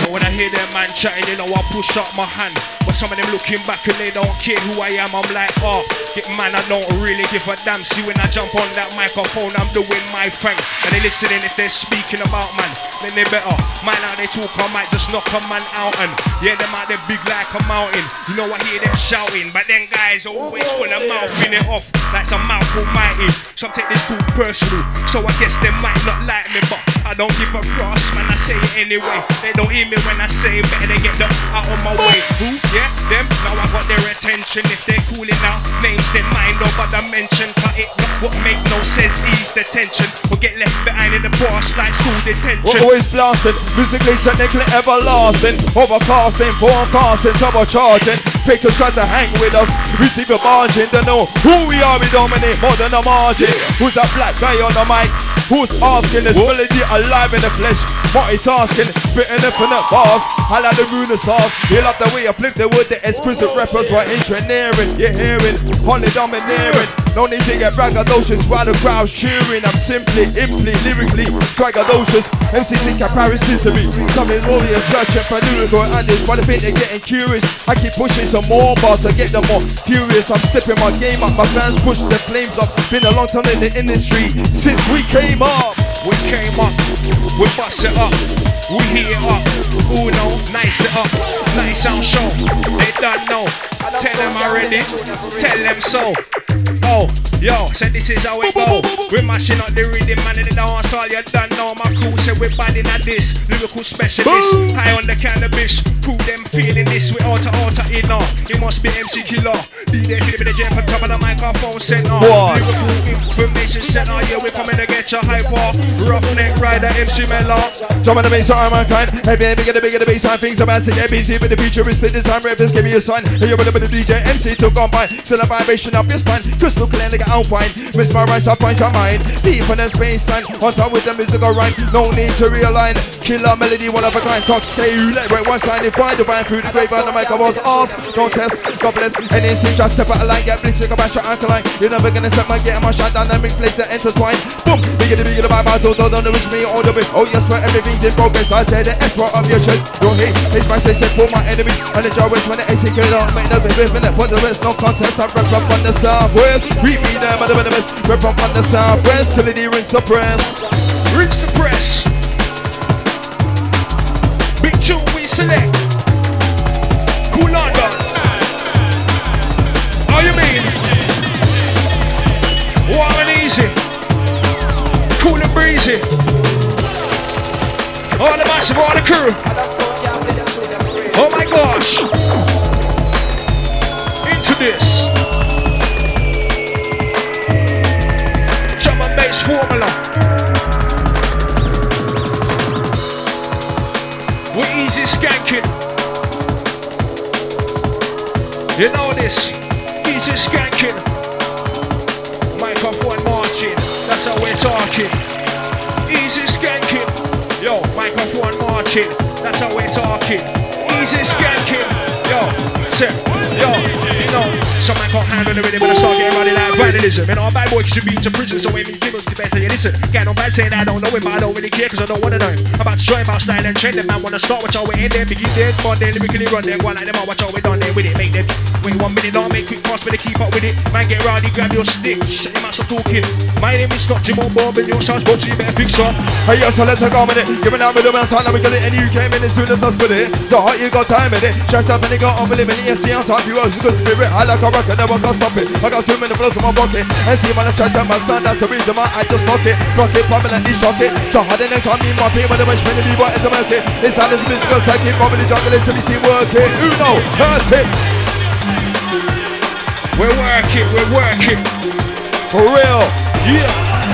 when I hear them man chatting, you know I push up my hand. But some of them looking back and they don't care who I am. I'm like, oh, get man, I don't really give a damn. See when I jump on that microphone, I'm doing my thing. And they listening if they're speaking about man, then they better. Man out they talk, I might just knock a man out. And yeah, them out they big like a mountain. You know I hear them shouting, but then guys always full of mouthing it off like some mouthful mighty. Some take this too personal, so I guess they might not like me, but I don't give a cross, man, I say it anyway. They don't hear me when I say it, better they get them out of my way. Who? Yeah, them? Now I got their attention. If they're cooling out, names they mind over the mention. Cut it, what make no sense, ease the tension. We'll get left behind in the boss like school detention. We're always blasting, musically, technically everlasting. Overcasting, forecasting, turbocharging. Fakers try to hang with us, receive a margin. Don't know who we are, we dominate more than a margin. Who's that black guy on the mic? Who's asking this melody alive in the flesh? Multitasking, spitting infinite bars. I like the moon and stars. You love the way I flip the wood, the exquisite rappers were engineering. You're hearing, only domineering. No need to get braggadocious while the crowd's cheering. I'm simply, lyrically, swaggadocious. MCs in comparison to me. Something warriors searching for lyrical ideas, but I think they're getting curious. I keep pushing some more bars to get them more furious. I'm stepping my game up, my fans push the flames up. Been a long time in the industry since we came up. We came up, we bust it up, we heat it up. Uno, nice it up, nice sound show. They don't know, tell them already, tell them so. Oh, yo, said this is how it go. We're mashing up the rhythm, man, in the dance all you done know. My crew said we're bad in at this, lyrical specialist. High on the cannabis, crew them feeling this. We oughta inner, it must be MC Killer. DJ feeling the jam on top of the microphone center. Lyrical information center, yeah, we're coming to get your hyper. Roughneck rider, MC Mello. Drum on the bass, I'm mankind. Hey baby, get the bigger the bass sign. Things about to get busy with the future is fit this time. Rappers give me a sign. Hey, you're with the DJ MC took on by. Still a vibration up your spine. Crystal clear like an alpine. Miss my rice, I find your mind. Deep in the space line. On top with the musical rhyme. No need to realign. Killer melody, one of a kind. Talk stay, let right one side. If I divine through the grave on the mic, I was asked. Don't test, God bless. NAC just step out of line. Get blitzed, you come back to alkaline. You're never gonna set my get my shot. Dynamic plates that intertwine. Boom, bigger the by my door. Don't reach me all the way. Oh yes, where everything's in progress. I tear the F right of your chest. Your hate is my session for my enemy. And the jar is when the AC get on. Make no bit in it. For the rest, no contest. I rep up on the southwest. We be there, but the best. Rep up on the southwest. Till the rinse the press. Rinse the press. Big tune we select. Cool London. How you mean? Warm and easy. Cool and breezy. All the massive, all the crew. Oh my gosh. Into this. Drum and bass formula. We're easy skanking. You know this. Easy skanking. Microphone marching. That's how we're talking. Easy skanking. Yo, microphone marching. That's how we're talking. Easy skanking. Yo, say, yo, you know, some man can't handle the rhythm when I start getting ready like vandalism. You know, a bad boy should be to prison, so when he gives the better you listen. Get on bad saying I don't know him, but I don't really care because I don't want to know him. I'm about to show him about style and trend. The man want to start what y'all way in there, begin there, but then lyrically run them. One like them, watch y'all way done there with it, make them. Wait 1 minute, don't make quick pass, better keep up with it. Man, get rowdy, grab your stick, shut your mouth, stop talking. My name is not Jim Bob, and your sounds good, so you better fix up. Hey, yo, so let's go with it. Giving out with the amount of time that we got it, and you came in as soon as I split it. So hot, you got time in it. Stressed up and you got on with it, and you see on top, you was a good spirit. I like a rocket, never gonna stop it. I got 2 minutes blows in my pocket. And see man, I try to my stand, that's the reason why I just lock it. Rock it, permanently shock it. So hard and then come in my pain, when the much money be what is the market. This how this musical psychic, probably jungle is to be seen working. Uno, hurt it. We're working. For real, yeah.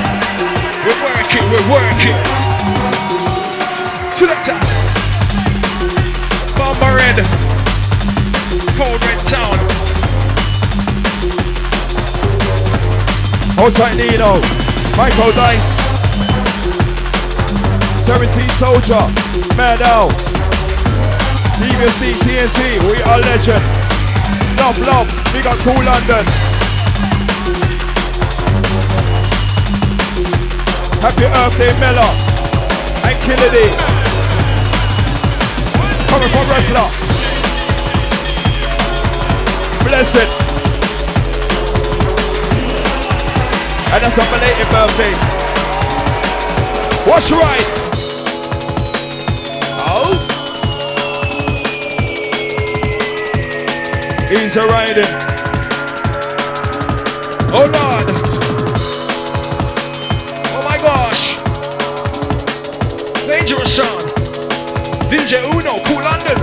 We're working. Selector. Bomber Red. Cold Red Town. Outside Nino, Michael Dice, 17 Soldier, Mado, DVSD, TNT, we are legend. Love, we got Cool London. Happy birthday, Mella and Kennedy. Coming from Regular. Blessed. And that's a belated birthday. Watch right. Oh. He's a riding. Oh Lord. Oh my gosh. Dangerous sound. DJ Uno, Cool London.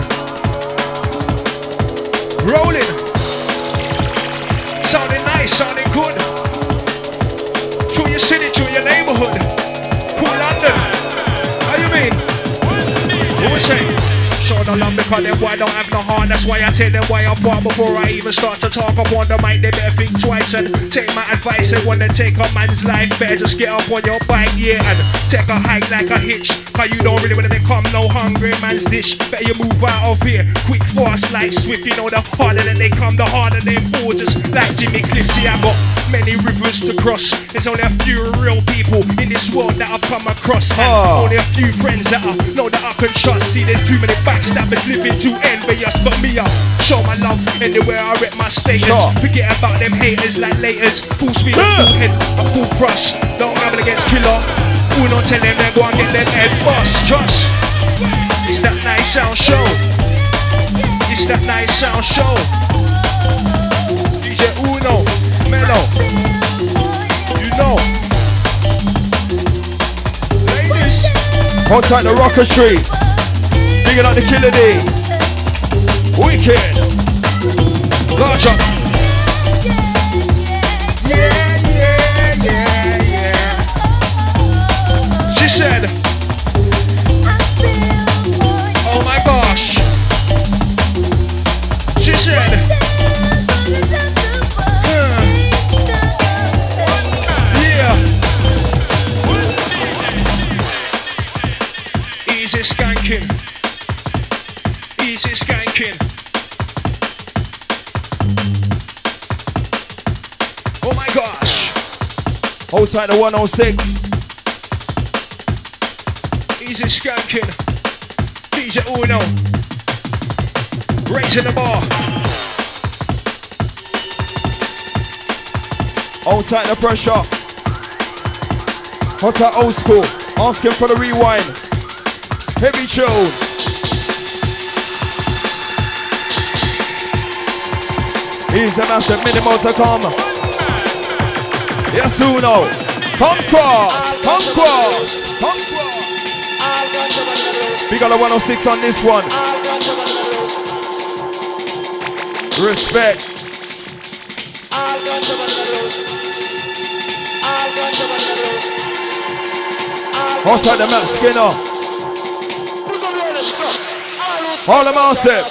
Rolling. Sounding nice, sounding good. Through your city, through your neighborhood. Cool London. How you mean? What we say? Show no love because them boy don't have no heart. That's why I tell them why I'm born before I even start to talk up on the mic. They better think twice and take my advice. They wanna take a man's life, better just get up on your bike, yeah, and take a hike like a hitch. Cause you don't really wanna become no hungry man's dish. Better you move out of here, quick, fast, like swift. You know the harder that they come, the harder they fall. Just like Jimmy Cliff. See, I got many rivers to cross. There's only a few real people in this world that I've come across, and only a few friends that I know that I can trust. See, there's too many backstabbers living too envious, but me, I show my love anywhere I rep my status. Forget about them haters like laters. Full speed, full head, a full crush. Don't gamble against killer. Who don't tell them they go and get them head bust. Just, it's that nice sound show. It's that nice sound show. DJ Uno, Mello, you know. Ladies, hold tight the Rocker Street. Bigging up the Killer D. Wicked. Larger. Yeah. She said, oh my gosh. She said, yeah. Easy skanking. Easy skanking. Oh my gosh. Outside the 106. Easy skanking. DJ Uno. Raising the bar. Outside the pressure. Outside old school. Asking for the rewind. Heavy tune. He's a massive minimal to come. Yes, Uno. Come cross. We got a 106 on this one. Respect. Outside the Matt Skinner. All the massive.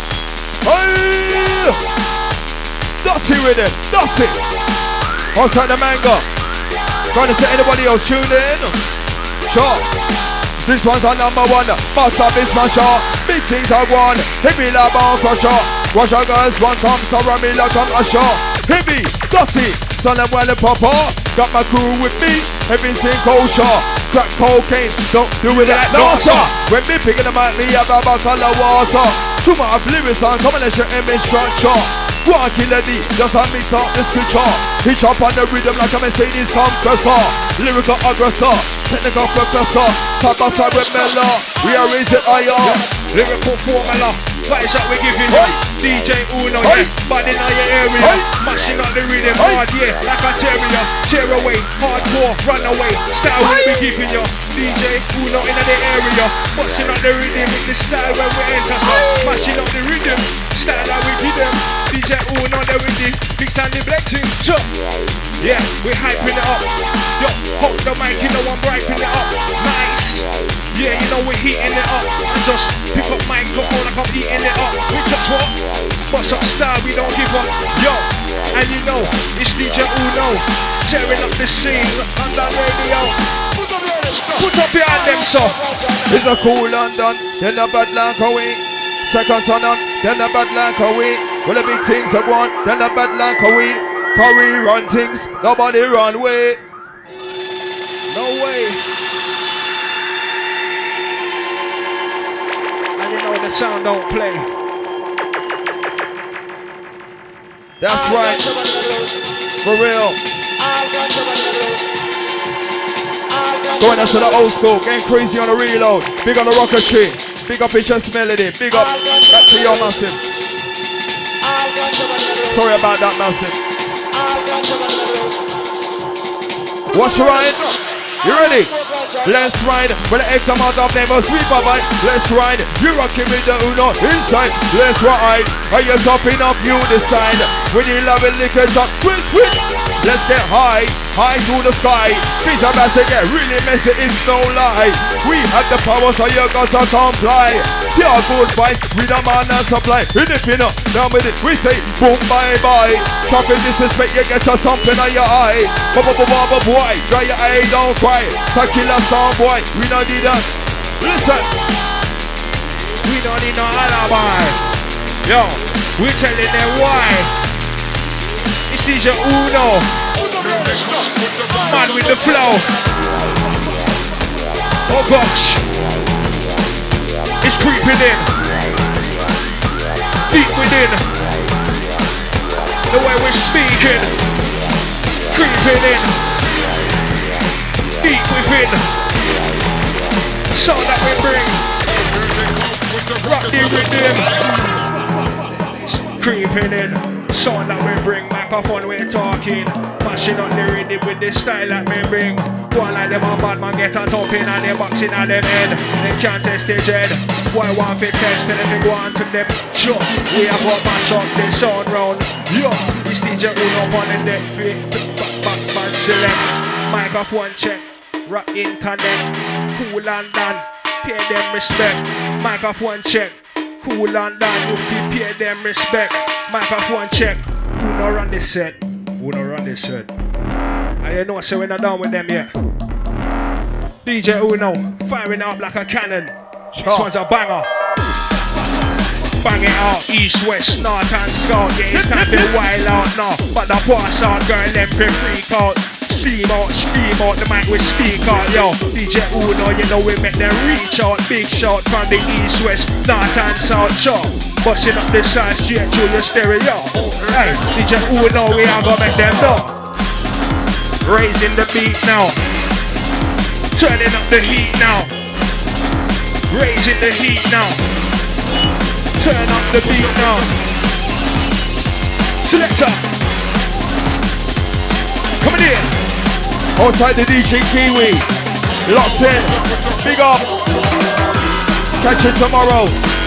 Hey! Dirty with it. Dirty. Outside the Manga. Trying to set anybody else tuned in. Sure. This one's our number one. Master is my shot. Big things I won. Heavy like bone crusher. Russia girls one come, so run me like I'm a shot. Heavy, dirty, son and well and proper. Got my crew with me. Everything kosher. Crack cocaine, don't do it like NASA. When me picking them at me, have a bottle of water. Too much lyrics on, come and let your image structure. One killer D, just a mix up the scripture. He chop on the rhythm like a Mercedes compressor. Lyrical aggressor, technical professor. Top of side with Mella, we are raising higher. Lyrical formula, vibes that we giving you. DJ Uno, yeah, body in your area. Mashing up the rhythm hard, yeah, like a terrier. Tear away, hardcore, run away. Style we be giving you. DJ Uno in the area. Mashing up the rhythm with the style when we enter. So mashing up the rhythm, style that we give them. DJ Uno the rhythm, big Sandy Blexing. Sure. Yeah, we hyping it up. Yo, hold the mic, you know I'm brightening it up. Nice. Yeah, you know we're heating it up. And just pick up microphone like I'm eating it up. We just what? Bust up style, we don't give up. Yo, and you know, it's DJ Uno. Tearing up the scene on the radio. Put up your hand them, so. It's a cool London, then a bad like a week. Second turn on, then a bad like a week. Well, the big things are gone, then a bad like a week. Curry run things, nobody run way. No way. And you know the Sound don't play. That's right. For real. Going up to the old school, getting crazy on the reload. Big on the rocketry. Big up HS Melody. Big up. Back to your massive. Sorry about that, massive. Watch your ride. You ready? Let's ride. With the X amount of neighbors, we provide. Let's ride. You rocking with the Uno inside. Let's ride. Are you topping up? You decide. When you love it, lick it up. Swing, swing. Let's get high. High to the sky. Things are about to get really messy. It's no lie. We have the power, so you got to comply. Pure good vibes. We the man and supply. In the pin up. Down with it. We say boom, bye, bye. Chopping disrespect. You get your something on your eye. Boy. Dry your eye. Don't cry. Tequila song, boy. We don't need that. Listen. We don't need no alibi. Yo, we telling them why. It's DJ Uno. Man with the flow. Oh gosh. It's creeping in. Deep within. The way we're speaking. Creeping in. Deep within. Sound that we bring. Rock the rhythm. Creeping in. Sound that we bring. Microphone we're talking. Mashing up the rhythm with the style that we bring. One like them a bad man get a top in and they boxing on them head. They can't test the dread. Why want fit test and if they go on to them? Sure, we have got mash up the sound round. Yo, this DJ Uno on the deck. Back select. Microphone check. Rock internet. Cool and done. Pay them respect. Microphone check. Cool and done. You pay them respect. Microphone check. Who no run this set? Who no run this set? And you know, so we're not done with them yet. DJ Uno, firing up like a cannon. This one's a banger. Bang it out, east, west, north and south. Yeah, it's time to wild out now. But the boss out, girl, them for freak out. Scream out, the mic with speak out, yo. DJ Uno, you know we make them reach out. Big shout from the east, west, north and south, sure. Busting up the side straight through your stereo. Hey, DJ Uno, we are gonna make them know. Raising the beat now. Turning up the heat now. Raising the heat now. Turn up the beat now. Selector. Coming in. Outside the DJ Kiwi. Locked in. Big up. Catch you tomorrow.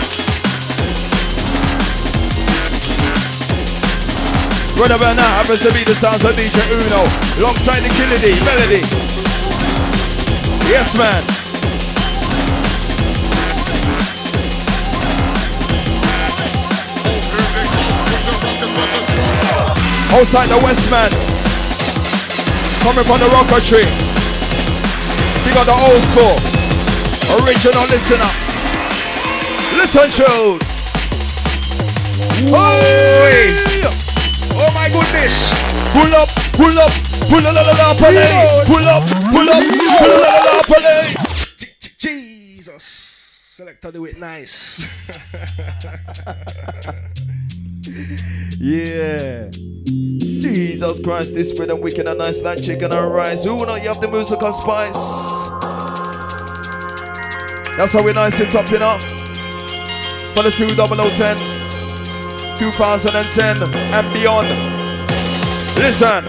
Right about now happens to be the sounds of DJ Uno. Alongside the Kennedy Melody. Yes, man. Outside the West, man. Coming from the rocker tree. We got the old school. Original listener. Listen, shows. Hey! Oh my goodness! Pull up, pull up, pull up, pull up, pull up, pull up. Jesus! Selector, do it nice. Yeah. Jesus Christ, this rhythm wicked and nice like chicken and rice. Who know you have the musical spice? That's how we nice it up, you know. For the 2010, 2010 and beyond. Listen.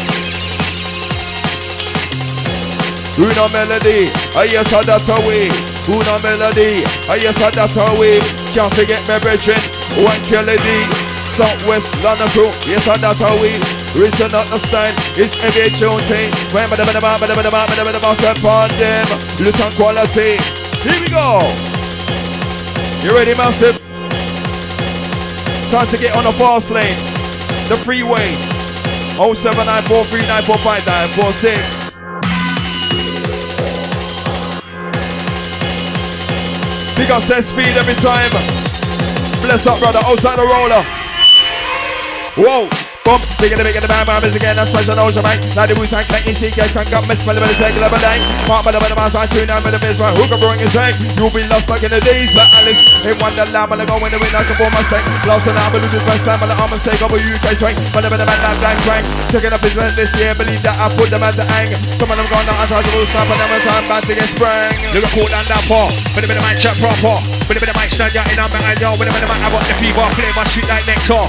Uno melody, yes, that's how we. Uno melody, yes, that's how we. Can't forget my brethren, one Kennedy. Southwest London crew, yes, that's how we. Listen up the style, it's every tune thing. Upon them, listen quality. Here we go. You ready, massive? Time to get on the fast lane. The freeway. 07943945946. Big up set speed every time. Bless up, brother. Outside the roller. Whoa. Boom, bigger the bam bam is again, that's special ocean man. Like the Wu-Tang clank in TK, crank up, miss by the circular bang. Mark by the mass, I tune down with the biz, my hook up is saying. You'll be lost like in the days, but Alice, in Wonderland, when I go in the wind, I can form my stake. Lost an hour, lose my slam, but I'm a mistake over UK swing. But the man that blank crank, taking up his rent this year, believe that I put them at the hang. Some of them gone down, untouchable, snap, and them time bad to get sprang. Look at cool down that far, but the bit of mic chat proper. But the bit of mic stand ya in our man, yo, when the bit of mic, I got the fever, flavor, sweet like nectar.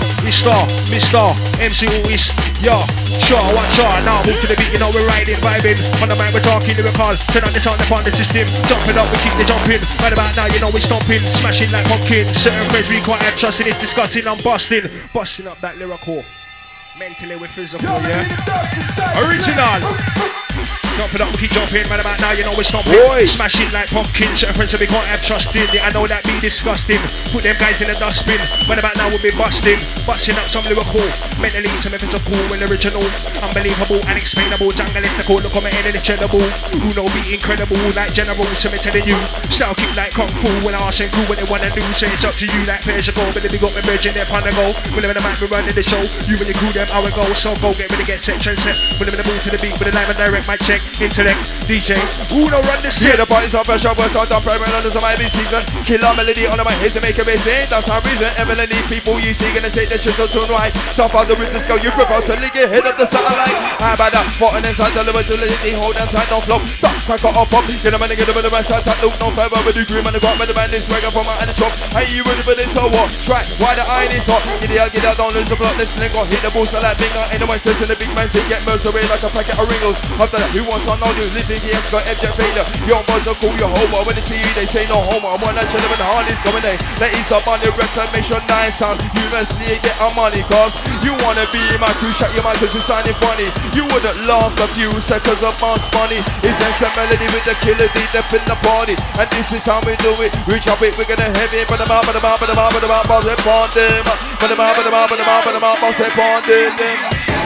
Mr. MC always, yo, sure, what sure. Now move to the beat, you know we're riding, vibing. On the mic we're talking lyrical. Turn on the sound, on the system. Jumping up, we keep the jumping. Right about now, you know we're stomping, smashing like pumpkin. Certain friends we can't have trust in, it's disgusting. I'm busting up that lyrical. Mentally with physical, yeah. Original. Jumping up, we keep jumping. Right about now, you know we're stomping. Boy. Smashing like pumpkin. Certain friends that we can't have trust in. I know that be disgusting. Put them guys in the dustbin. Right about now we'll be busting up some lyrical. Mentally some physical and original. Unbelievable, unexplainable. Jungleistical, look on my head and it's credible. Who know be incredible like general. So me telling you, style kick like kung fu. When I ask them cool what they wanna do, so it's up to you like pleasure go. But if you got me virgin, they're on the go. Whenever the mic we running the show, you and your crew them how it go. So go get ready, get set, trend set. Whenever the move to the beat with the live and direct mic check. Intellect, DJ, who don't run this shit? Yeah, the party's on fresh up, we're on primary runners on my season. Killer melody on my head to make a bit thing. That's our reason. Evidently, people you see gonna take the shit to tune right. Top out the rhythm go, you prefer to lick your head up the satellite. How about that? Button inside, deliver to the hold and tight, don't flop. Stop, crack up, up. Get a man, get a bit of right side, look no further with the cream and the got with the band, this swagger from my and the shop. Hey, you ready for this or what? Try, why the iron is hot? Get out, don't lose the plot. This thing got hit the booster like finger. Ain't no one testing the big man to get merged away like a packet of Ringles. After that, who wants to know you? Living here, got FJ Vader. Young boys don't call you homo. When they see you, they say no homo. I'm one that chillin' with the hardest going there. Let ease up on the reclamation nice sound. You must get our money, cause you wanna be in my crew. Shut your mouth cause it's sounding funny. You wouldn't last a few seconds of bounce money. It's extra melody with the killer D death in the party. And this is how we do it. We chop it, we're gonna have it. But the bounce upon them. But the bounce upon them.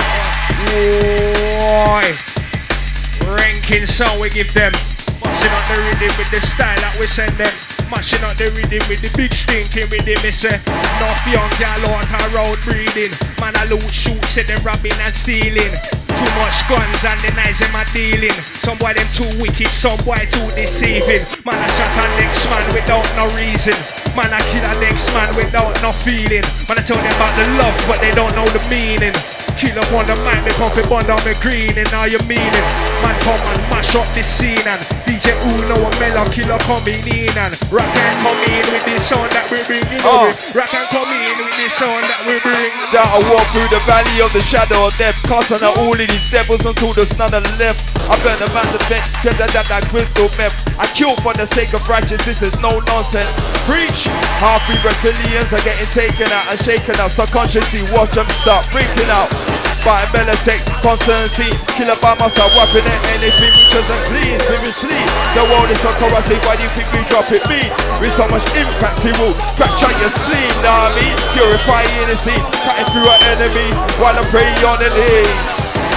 Boy. Ranking sound we give them. Mashing up the rhythm with the style that we send them. Mashing up the rhythm with the big stinking rhythm, me say. North young gal out her road breeding. Man I loot, shoot, say them robbing and stealing. Too much guns and the knives them are dealing. Some boy them too wicked, some boy too deceiving. Man I shot a next man without no reason. Man I kill a next man without no feeling. Man I tell them about the love but they don't know the meaning. Kill up on the mic, they pump it bond on me green and now you mean it. Man come and mash up this scene and DJ Uno and Mellow Killer coming in and Rock and come in with this sound that we bring, you know Rock and come in with this sound that we bring. Down I walk through the valley of the shadow of death, casting out all of these devils until there's none on the left. I burn the man to death, tell that crystal meth. I kill for the sake of righteousness, is no nonsense. Preach! Half-free reptilians are getting taken out and shaken out. Subconsciously watch them start freaking out. By Belatech, Constantine, killer by myself, weapon and anything which isn't clean, spiritually. The world is so corrosive, why do you think we drop it? Me, with so much impact, it will fracture your spleen, know what I mean? Purify innocent, cutting through our enemies, while I pray on the knees.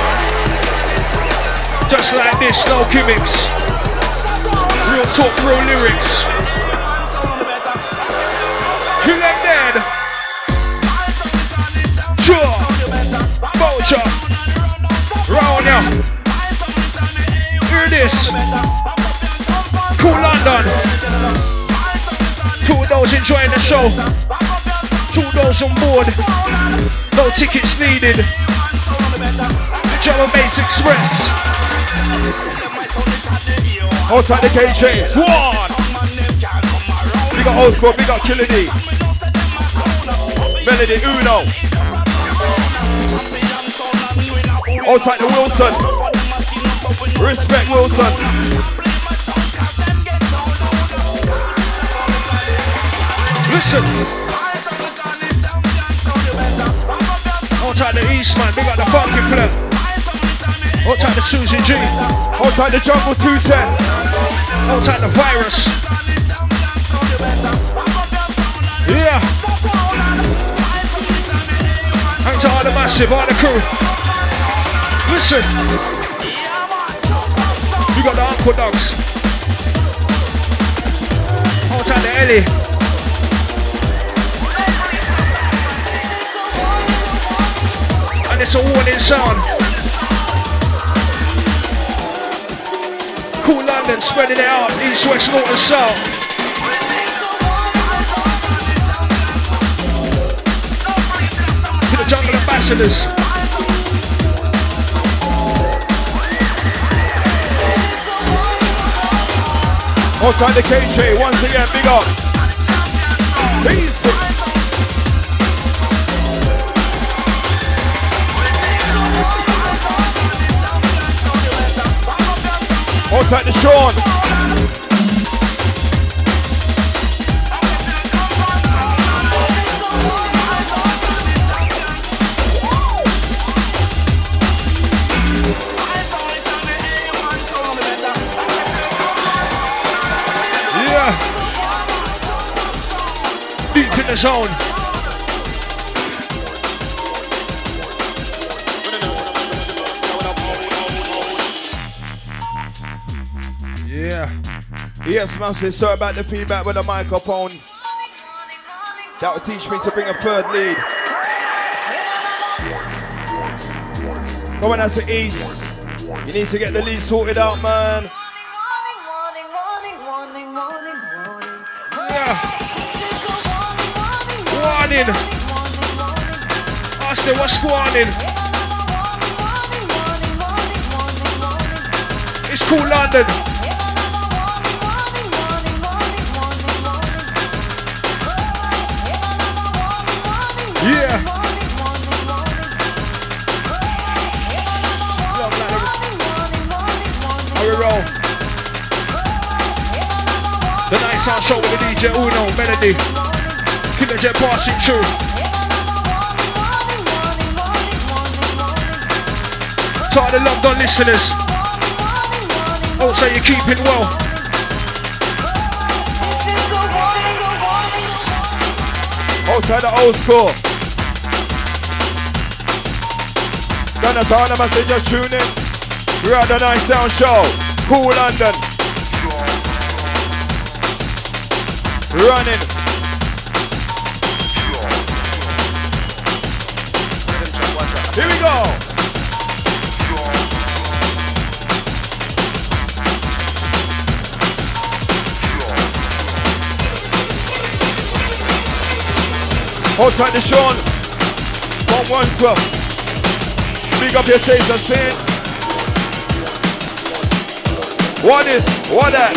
Just like this, no gimmicks. Real talk, real lyrics. Kill them dead. Sure. Vulture. Round ya. Hear this. Cool London. 2 of those enjoying the show. 2 of those on board. No tickets needed. The Drum and Bass Express. Outside the KJ. One. We got Old Squad, we got Killer D. Melody Uno. Outside the Wilson. Respect Wilson. Listen. Outside the Eastman, we got the Funky Flip. Outside the Susie G. Outside the Jungle 210. Outside the Virus. Yeah. Out to all the massive, all the crew. Listen. We got the Uncle Dogs. Outside the Ellie. it's a warning sound. Cool London, spreading it out, east, west, north and south. To the jungle ambassadors. Outside the KJ, once again, big up. Peace. Outside the Sean. Deep in the zone. Yeah. Yes, massive. Sorry about the feedback with the microphone. That will teach me to bring a third lead. Come on, that's the east. You need to get the lead sorted out, man. Warning. Austin, what's warning? It's Cool London. Yeah. How we roll? The night sound show with the DJ Uno, Melody. Killer Jet passing through. To all the loved on listeners. Hope so you're keeping well. Outside the old school. Gonna tell them I said just tune in. We're at the Night Sound Show. Cool London. Running. Here we go. Outside the Sean. 112. Big up your taste and saying. What is? What that?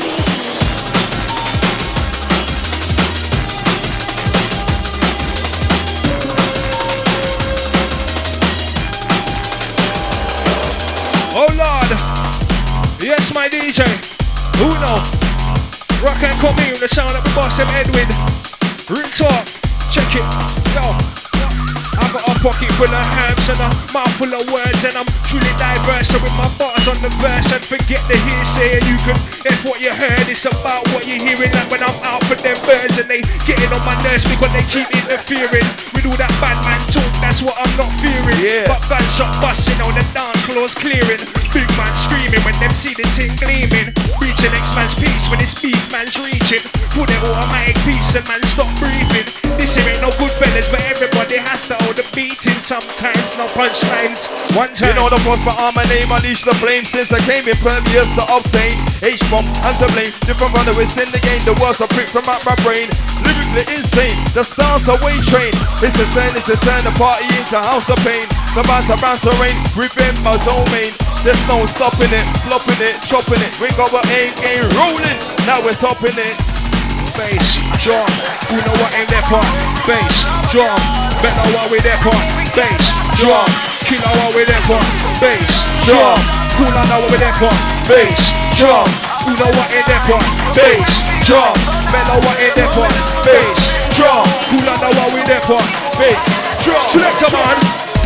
Oh Lord, yes my DJ, Uno, rock and come in, the sound of the boss and Edwin, real talk, check it, yo, I got a pocket full of herbs and a mouth full of words and I'm truly diverse, so with my bars on the verse and forget the hearsay and you can, if what you heard, it's about what you're hearing, like when I'm out for them birds and they getting on my nerves because they keep interfering with all that bad man talk, that's what I'm not fearing, but gunshot busting on the dance floor's clearing, big man screaming when them see the ting gleaming, reaching next man's peace when it's beef man's reaching, put it automatic piece and man stop breathing, this here ain't no good fellas but everybody has to hold the beating sometimes, no punchlines, one time. You know the boss, but I'm a name, unleash the flame since I came in pervious to obtain H-bomb and to blame, different brother in the game, the words are pricked from out my brain, lyrically insane, the stars are way trained, it's a turn the party into house of pain, the bounce rain, ripping my domain, there's no stopping it, flopping it, chopping it, we got what ain't rolling, now we're topping it. Bass, drum, who know what ain't their part? Bass, drum, better what we their part? Bass, drum, killer what we their part? Bass, drum, who know what we their part? Bass, drum, who know what ain't their part? Bass, drum, better what ain't their part? Bass, drum, who know what we their part? Bass, drum, select a man.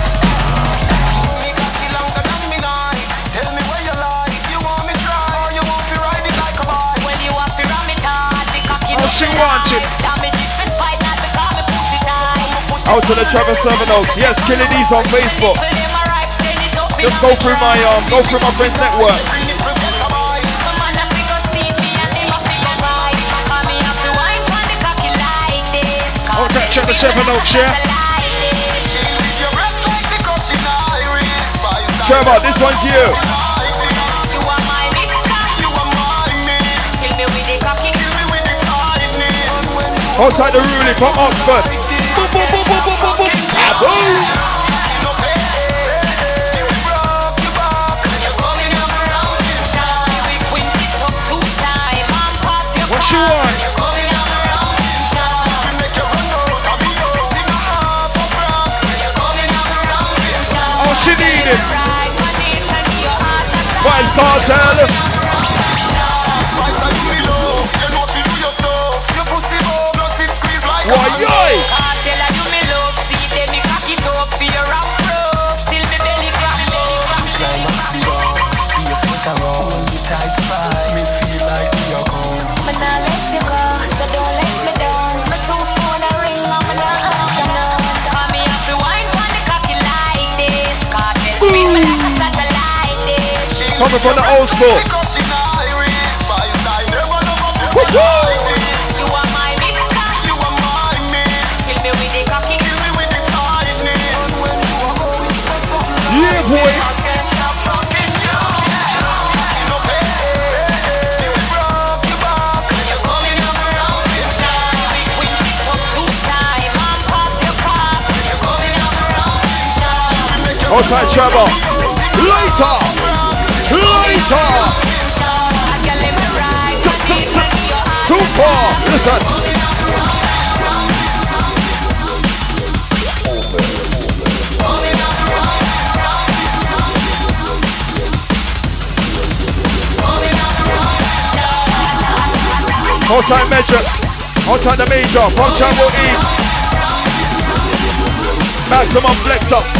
She wanted. Out to the Trevor Seven Oaks. Yes, Killing D's on Facebook. Just go through my friends network. Out to Trevor Seven Oaks, yeah. Trevor, this one's you. Outside the ruling from Oxford. What you want? Oh, she need it. Vybz Kartel. Why, yoy? Coming from the old school. Yeah, boy. Outside Trevor. Later. Super. Listen. Outside Metro. Outside the major. From Channel E. Maximum flex up.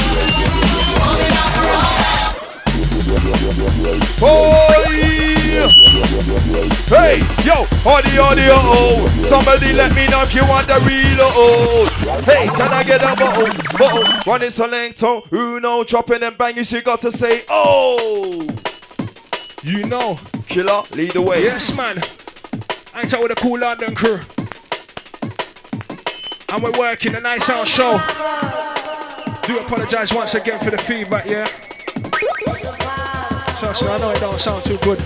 Hey, yo, audio, oh. Somebody let me know if you want the real, oh. Hey, can I get a bottle? Running selector, Uno, chopping and banging, you got to say, oh. You know. Killer, lead the way. Yes, man. I ain't out with the cool London crew. And we're working a nice sound show. Do apologize once again for the feedback, yeah? Trust me, I know it don't sound too good.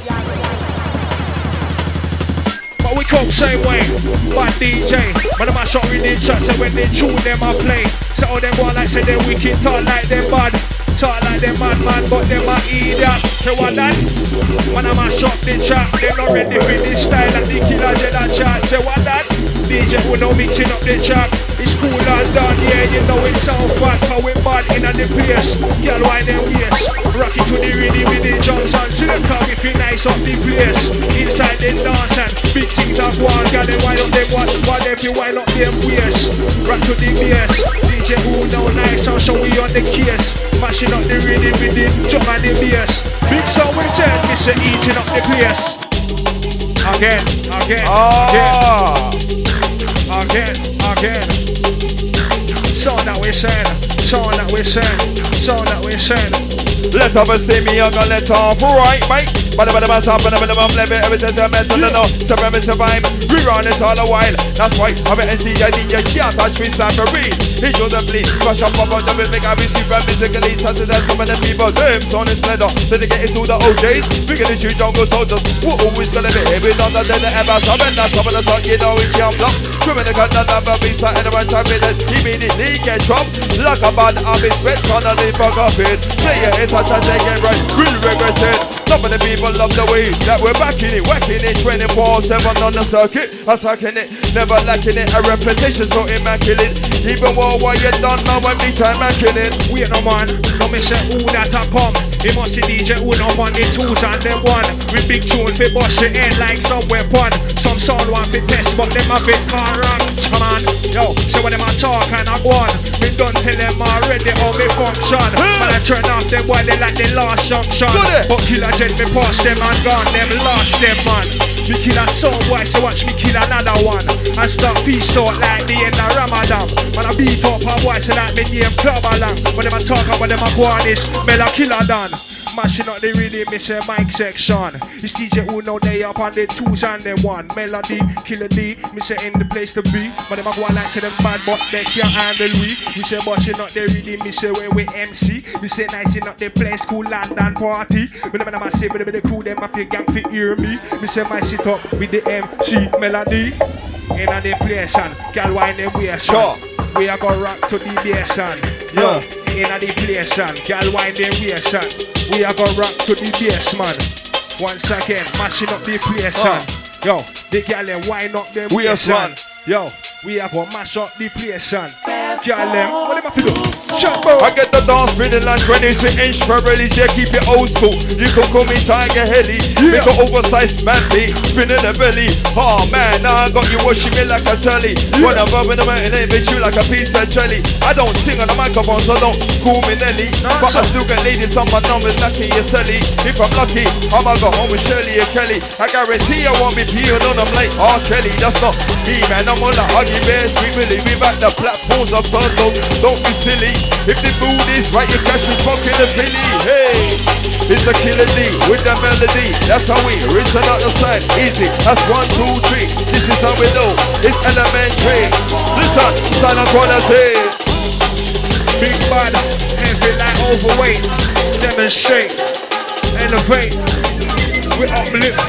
But we come same way. Bad DJ. When I'm shot with the tracks, so when they tune them I play. So all them one like say they wicked, talk like them bad. Talk like them man, but them a idiot. So what that? When I'm shot the track, they not ready for this style and the killer Jedi chat. So what that? DJ will no mixing up the track. It's cool and done, yeah, you know it sound fat. But we bad in the place. Girl, why them waist? Rock it to the rhythm with the drums and see them come if you nice up the place. Inside they dance and big things are one. Girl, they wind up them watch, but if you wind up them waist. Rock to the bass. DJ who know nice and show we on the case. Mashing up the rhythm with the drum and the bass. Big sound with ten, it's a eating up the place. Again. Sound that we send. Let up and stay me, I'm gonna let off, right, mate? But the mass up and the minimum level, everything to mental, no, survive, rerun it all a while. That's why I'm an NCID, you can't touch me, slap a read. He shows them bleed, rush up on the make I receive and physically, such as some of the people, them son is better. Then they get into the OJs, we get into jungle soldiers, we're always gonna be here, we don't know that ever summon, that's some of the talk, you know, we can't block. Criminal cut that number, we start anyone time with it, immediately get dropped. Like a bad habit, spread, can't leave fuck up it. Play your hit, touch and take it right, we'll regret it. Some of the people love the way that we're backing it, whacking it 24/7 on the circuit, attacking it, never lacking it, a reputation so immaculate. Even what you done now when me time backing it. Wait no man, no me say who that a come. He must see DJ who no on the tools and them one. With big tune fi bust your head like some weapon. Some sound want fi test but them a bit all wrong. Come on, yo, so when them a talk and a go on, me done tell them already how me function. When I turn off them boy they like the last junction. But killer jet me pass them and gone, them lost them man. Me kill a some boy so watch me kill another one. And start feast out like the end of Ramadan. When I beat up a boy so like me name club along. When them a talk about them a go on is Mela Killer done. Mashing up the rhythm, it's a mic section. It's DJ Uno, they up on the twos and them one. Melody, Killer D, me say in the place to be. But them a go on like say them bad, but they can't handle we. We say mashing up the rhythm, me say where we MC. We say nicing up the place, cool London party. When them a say with the crew, them a feel gang fi hear me. Me say my sit up with the MC Melody. In a the place and girl wine them way sure. We a go rock to the bass and yo. In a the place and girl wine them way and we a go rock to the bass man. Once again, mashing up the place and yo, the girl them wine up them way and yo, we a go mash up the place and girl them, what them have to do? I get the dance spinning like 26-inch Pirellis, yeah, keep it old school. You can call me Tiger Heli, make an oversized manly, spinning the belly. Oh man, now I got you watching me like a telly. When I'm rubbing the mountain, they make you like a piece of jelly. I don't sing on the microphone, so don't call me Nelly. But I still get ladies on my numbers, lucky you're silly. If I'm lucky, I'ma go home with Shirley or Kelly. I guarantee I won't be peeing on them like R. Kelly. That's not me, man, I'm on the Huggy Bear, Sweet Willie. We back the platforms of Virgo, don't be silly. If the mood is right, you catch me smoking the Billy. Hey, it's the Killer D with the melody. That's how we reach another side. Easy, that's 1, 2, 3. This is how we do. It's elementary. Listen, silent corner say. Big bad, heavy like overweight. Demonstrate, elevate. We uplift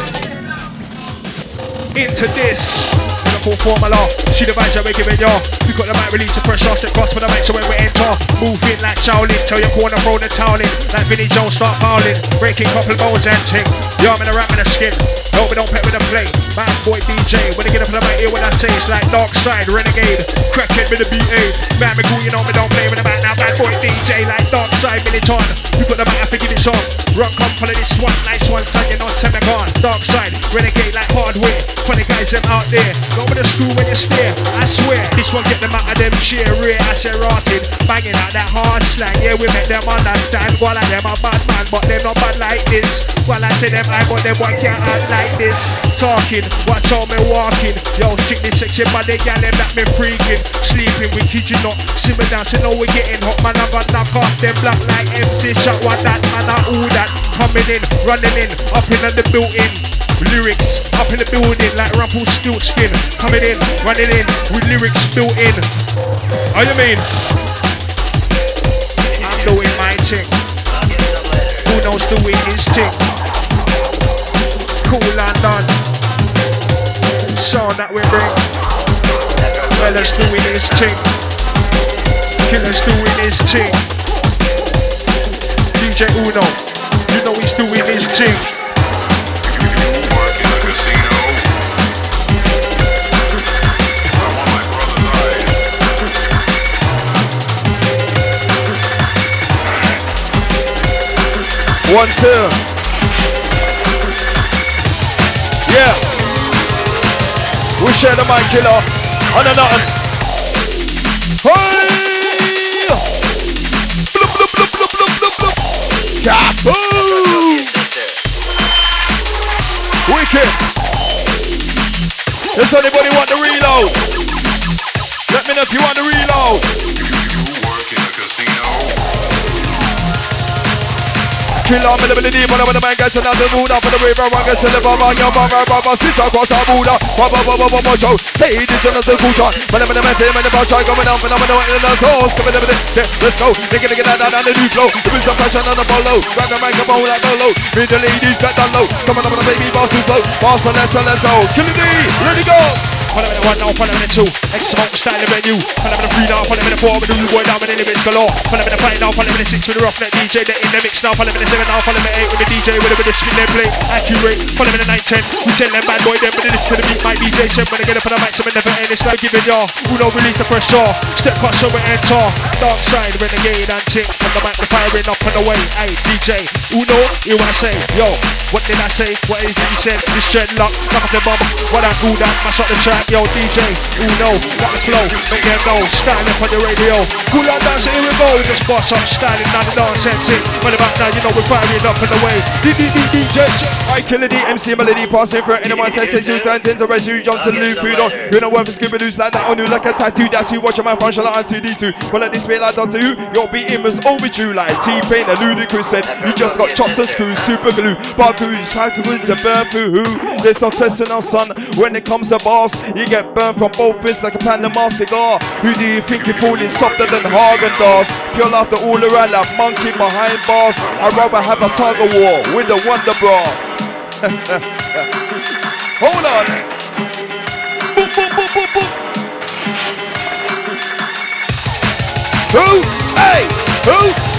into this. Full formula, see the vibes that we're giving y'all. We got the mic, release the pressure, step cross for the mic, so when we enter, move in like Shaolin, tell your corner, throw the towel in, like Vinnie Jones, start fouling, breaking couple bones and ting. Yo, I'm in a rap in the skin, no, we don't pet with the play. Man, boy, DJ, when they get up on the mic, hear what I say, it's like Dark Side, Renegade, crackhead with the BA. Man, me cool, you know me don't play with the mic now. Bad boy, DJ, like Dark Side, Militon. We got the mic, I think it's on. Run, come, follow this one, nice one, son, you know, Semigon. Dark Side, Renegade, like Hardware. Funny guys, them out there. Go with the screw when you stare, I swear. This one get them out of them cheer, rear, I say rotted. Banging out that hard slang, yeah, we make them understand. Go like them a bad man, but them not bad like this. Well, I say them I but them one can't act like this. Talking, watch how me walking. Yo, strictly sexy body, gal, them that me freaking. Sleeping, we kid you not. Simmer down, so know we getting hot. Man, I'm gonna knock off them black like MC shot. What that, man, I who that. Coming in, running in, up in the building. Lyrics up in the building like Rumpelstiltskin. Coming in, running in with lyrics built in. How you mean? I'm doing my thing. Who knows doing his thing? Cool and done. Sound that we bring. Fella's doing his thing. Killer's doing his thing. DJ Uno, you know he's doing his thing. One, two. Yeah. We share the mic, killer. On a nothing. Hey! Bloop, bloop, bloop, bloop, bloop, bloop, bloop. Kaboom! Wicked. Does anybody want the reload? Let me know if you want the reload. You work in a casino. Kill on me, the deep, but when the man gets another mood up for the river, one gets to the baba, your baba, sit across our Buddha, baba, show. Hey, this is another good shot. When I'm in the mental, when the bar try coming up, and I'm in the toast, coming up with it. Let's go, they're gonna get that on the new flow. There is some pressure on the follow. Grab the microphone like low. Me the ladies get down low. Some of them the baby boss is slow. Boss on let's go. Kill it, ready go. Follow me the 1 now, follow me the 2. X-Smoke style of venue. Follow me the 3 now, follow me the 4. With the rude boy down with the lyrics galore. Follow me the 5 now, follow me the 6 with the roughneck DJ. They're in the mix now, follow me the 7 now, follow me the 8 with the DJ. With the spin they play, accurate. Follow me the 9, 10. We tell them bad boy them, but they listen to the beat. My DJ said when they get up on the mic, so we never end. It's like giving y'all. Who don't release the pressure. Step cut so we enter. Dark Side, Renegade and Tick. On the mic, the firing up and away. Hey, DJ, Uno, you wanna say? Yo, what did I say? What is it you said? This dreadlock, knock off the bomb. What I do that, mash up the track. Yo, DJ, Uno, got the flow, make them know, styling up on the radio. Cool on dance, here we go, just boss up, styling on the dance engine. Right about now, you know we're firing up on the way. DJ, I kill the MC Melody, passing for anyone test it, 2 turns into res, you jump to the loop, you don't. You know what, for skipping loose like that on you like a tattoo. That's you watch your man function like R2D2. Well, let this be like Doctor Who, your beating was overdue like T-Pain and Ludacris said. You just got chopped and screwed, super glue. Barcoons, hackerwoods and burn through who? There's no testing on son. When it comes to bars, you get burned from both ends like a Panama cigar. Who do you think you're falling softer than Haagen-Dazs? Pure laughter all around like monkey behind bars. I'd rather have a tug of war with a Wonder Bra. Hold on. Boop, boop, boop, boop, boop. Who? Hey! Who?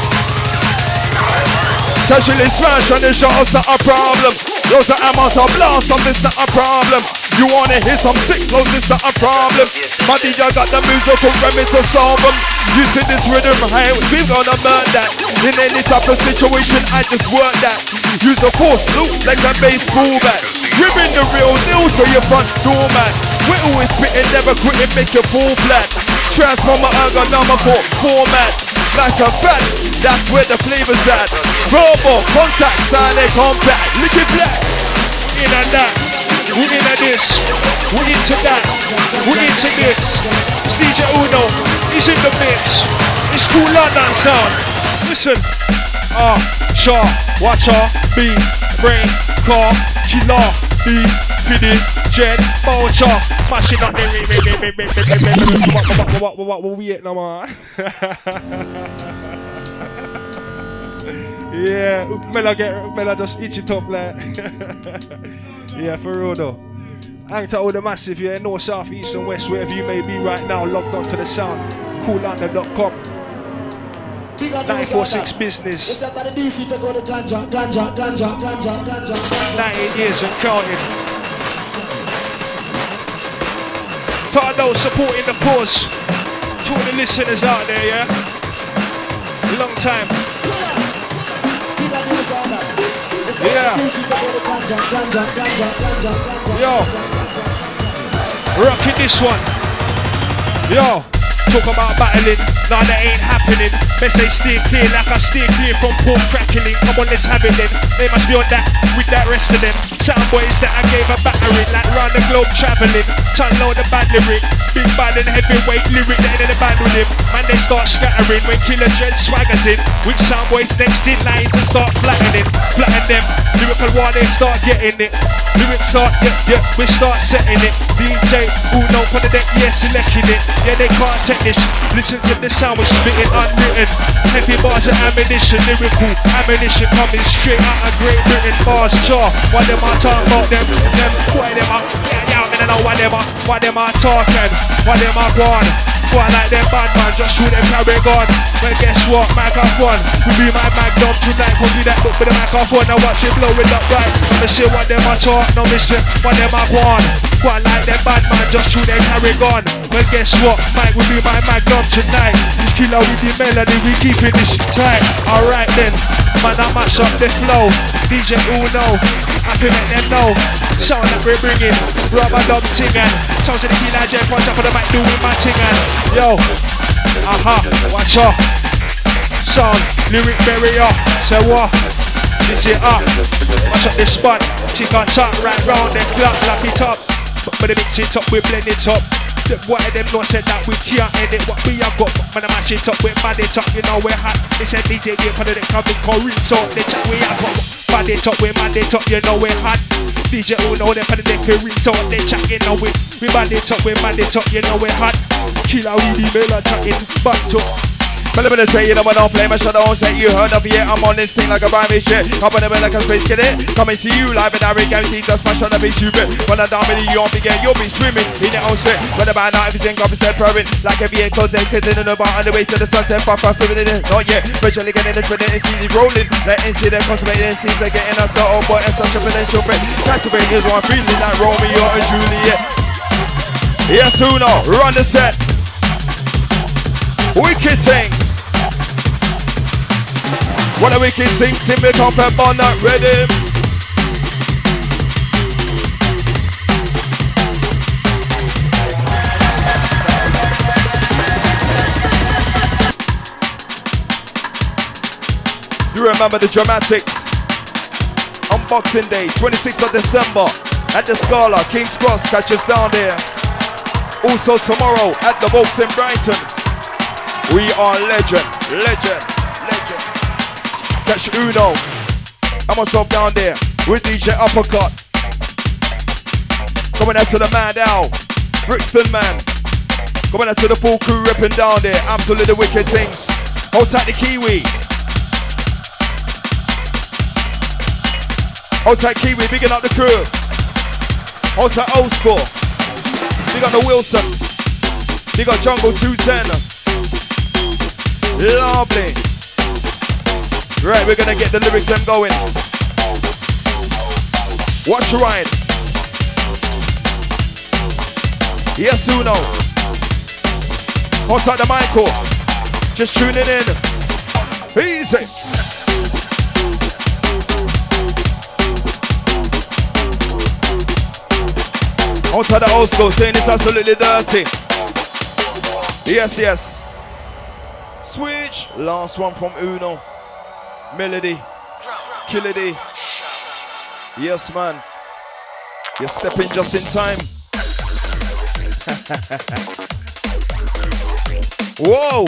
Casually smash on the shots, not a problem. Those are amounts of blast on this, not a problem. You wanna hear some sick flows, it's not a problem. My DJ got the musical remedy to solve them. You see this rhythm, hey, we gonna burn that. In any type of situation, I just work that. Use a force, look like a baseball bat. Ripping the real deal to your front door, man. We're always spitting, never quitting, make you fall flat. Transformer ergonomical format. Nice and fat, that's where the flavor's at. Verbal, contact, silent compact, lick it black. in and that, we into this, we into that, we into this. It's DJ Uno, he's in the mix. It's cool London sound. Listen, Shaw, watch her, B, brain, car, killer, B, fiddy, jet, voucher, smashing up the what we at now, man? Yeah, Mela just itch it up like. Yeah, for real though. Hang to all the massive, yeah, north, south, east and west, wherever you may be right now, logged on to the sound. CoolLondon.com. 946 business. 19 years and counting. To all those supporting the cause, to all the listeners out there, yeah. Long time. Yeah. Yo. Rocking this one. Yo. Talk about battling, nah that ain't happening. Best they stay clear like I stay clear from pork crackling. Come on, let's have it then. They must be on that with that rest of them. Sound boys that I gave a battering, like round the globe traveling. Turn load the bad lyric, big bad and heavyweight lyric, that ain't in the band with him. Man, they start scattering when Killer Dread swaggers in. Which sound boys next in line to start flattening them. Lyrical war, they start getting it. Lyrics start, yeah, we start setting it. DJ Uno on the deck, yeah, selecting it. Yeah, they can't take this. Listen to the sound we're spitting unwritten. Heavy bars of ammunition, lyrical ammunition coming straight out of Great Britain. Bars jaw, why them are talking about them? Why them are, yeah, I don't know why them are talking, why them are gone. Why like them bad man, just shoot them carry gun. Well guess what, microphone, we be my magnum tonight. We'll do that look for the microphone, now watch it blowing up right. I'ma see what them are talk, no mission, what them are gone. Why like them bad man, just shoot them carry gun. Well guess what, Mike will be my magnum tonight. This killer with the melody, we keeping this shit tight. Alright then, man I mash up the flow. DJ Uno, I can let them know. Sound that we're bringing, rubber dub singing. Sounds of the killer Jeff on top of the mic doing my tingin'. Yo, watch out. Sound, lyric barrier. Say what? This it up. Watch up this spot. Tick on top, right round then clap, lock it up. But the mix it up, we blend it up. The boy them no said that we can't edit what we have got. Man I mash it up, we bad it up, you know we're hot. They said DJ Dip on the deck of the Corey, so they chat we have got. Bad it up, we mad it up, you know we're hot. DJ Uno them on the deck of the so they chat, you know we bad it up, we mad it up, you know we're hot. Killer with the Mela chatting, back to. But I'm gonna tell you that I don't play my shut on, say you heard of it. I'm on this thing like a private shit. Up on the bed like a space cadet. Coming to you live and I guarantee just smash on the base stupid. When I down with you on begin, you'll be swimming in your own sweat. But about now everything got me set purring. Like every eight close, they kissing in the bar on the way to the sunset. Far living in it, not yet. Virtually getting this, but then it's easy rolling. Letting see them consummating scenes like getting us so old boy and such a potential threat. That's the way here's what I'm feeling like Romeo and Juliet. Yes, Uno, run the set. Wicked things. What a wicked thing, Timmy Compton on that rhythm. You remember the Dramatics? Unboxing Day, 26th of December at the Scala, King's Cross. Catch us down there. Also tomorrow at the Volks in Brighton. We are legend. Catch Uno and myself down there with DJ Uppercut. Coming out to the man now, Brixton man. Coming out to the full crew ripping down there. Absolutely wicked things. Hold tight the Kiwi. Hold tight Kiwi, bigging up the crew. Hold tight Old School. Big up the Wilson. Big up Jungle 210. Lovely. Right, we're gonna get the lyrics them going. Watch your ride. Yes, Uno. Hold tight the Michael. Just tuning in. Easy. Outside the Old School saying it's absolutely dirty. Yes. Switch. Last one from Uno. Melody. Killity. Yes, man. You're stepping just in time. Whoa.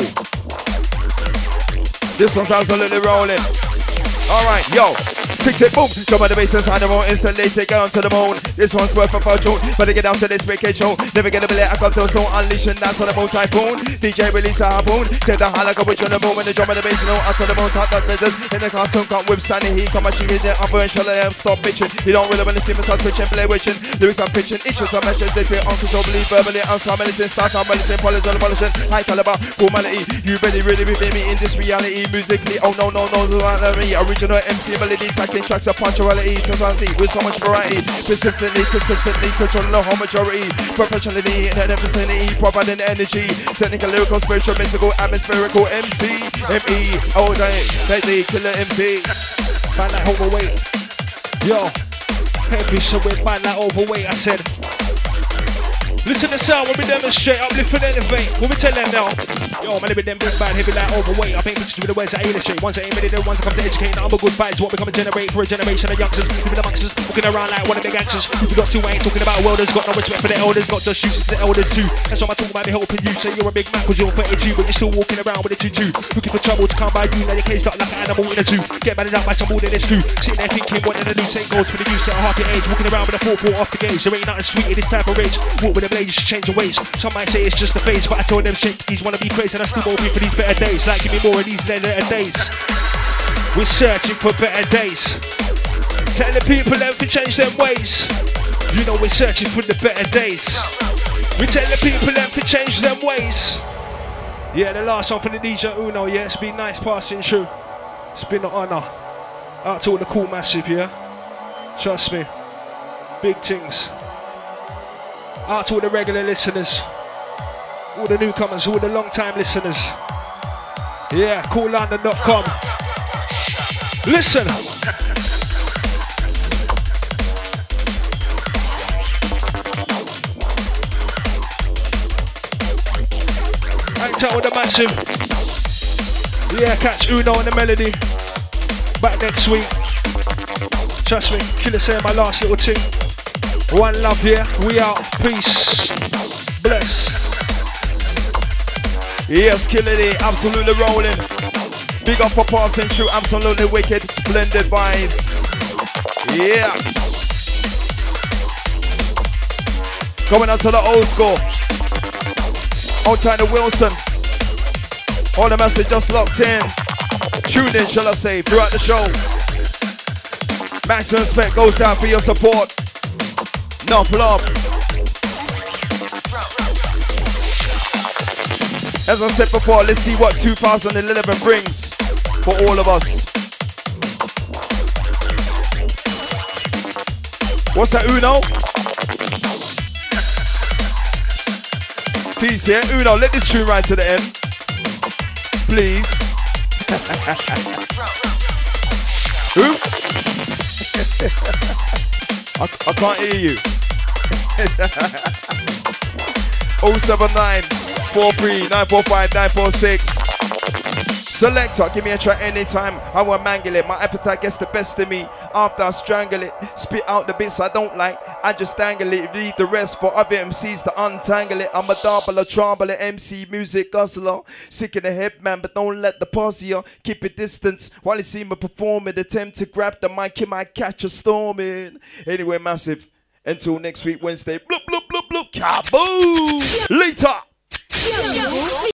This one's absolutely rolling. Alright, yo. Tick tick boom, jump on the bass inside the road, instantly take it on to the moon. This one's worth a fortune, but to get down to this wicked show. Never get a billet, I come to a soul, unleashing dance on the moon typhoon. DJ release a harpoon, take the high like a witch on the moon. When the drum on the bass, you know, out to the moon, talk that business. In the cartoon, can't withstand the heat, come and shoot it, I'm going to let them stop bitching. You don't really want to see me start switching, play witching. Lyrics I'm pitching, issues I'm measured, they feel uncontrollably, verbally, unsolicited, start on melting, polishing, polishing, high caliber, formality. You really be me in this reality, musically, oh no, me. Original MC melody, tacking tracks of punctuality, totality, with so much variety. Consistently, controlling the whole majority. Professionality and efficiency, providing energy. Technical, lyrical, spiritual, mystical, atmospherical, MC, ME, all day, lately, killer MP. Man like overweight. Yo, heavy so we're man like overweight, I said. Listen to sound when we demonstrate, uplift and elevate. When we tell them now, yo, man, they be them big bad, heavy like overweight. I paint pictures with the words I illustrate. Ones that ain't ready, the ones that come to educate. Now I'm a good vibes, what we come and generate for a generation of youngsters. Living amongst us, walking around like one of the gangsters. We got two, I ain't talking about welders, got no respect for the elders, got just shoes the elders too. That's why I talk about me helping you. Say you're a big man cause you're 32, but you're still walking around with a tutu. Looking for trouble to come by you, now you're caged up like an animal in a zoo. Get managed out by some more than it's true. Sitting there thinking, wanting to do same goals for the youth at half your age. Walking around with a 4-4 off the gauge. There ain't nothing sweet in this type of rage. Walk with a blade, you should change your ways. Some might say it's just a phase, but I told them shit, these wanna be crazy and I still won't be for these better days. Like give me more of these better days. We're searching for better days. Tell the people them to change their ways. You know we're searching for the better days. We tell the people them to change their ways. Yeah, the last one for the DJ Uno, yeah, it's been nice passing through. It's been an honour. Out to all the cool massive, yeah. Trust me. Big things. Out to all the regular listeners, all the newcomers, all the long time listeners. Yeah, coollondon.com. Listen. Act out with the massive. Yeah, catch Uno and the melody. Back next week. Trust me, Killer saying my last little thing. One love, yeah, we out, peace, bless. Yes, Killity, absolutely rolling. Big up for passing through, absolutely wicked, splendid vibes. Yeah. Coming out to the Old School. Outside the Wilson. All the message just locked in. Tune in, shall I say, throughout the show. Maximum respect goes out for your support. Enough love. As I said before, let's see what 2011 brings for all of us. What's that, Uno? Peace here. Uno, let this tune right to the end. Please. Who? I can't hear you. 079 43 945 946. Selector, give me a track anytime. I will mangle it. My appetite gets the best of me. After I strangle it, spit out the bits I don't like. I just dangle it, leave the rest for other MCs to untangle it. I'm a double, a trouble, MC, music guzzler. Sick in the head, man, but don't let the posse keep a distance while you see me perform it. Attempt to grab the mic, you might catch a storm in. Anyway, massive. Until next week, Wednesday. Bloop, bloop, bloop, bloop. Kaboom! Later!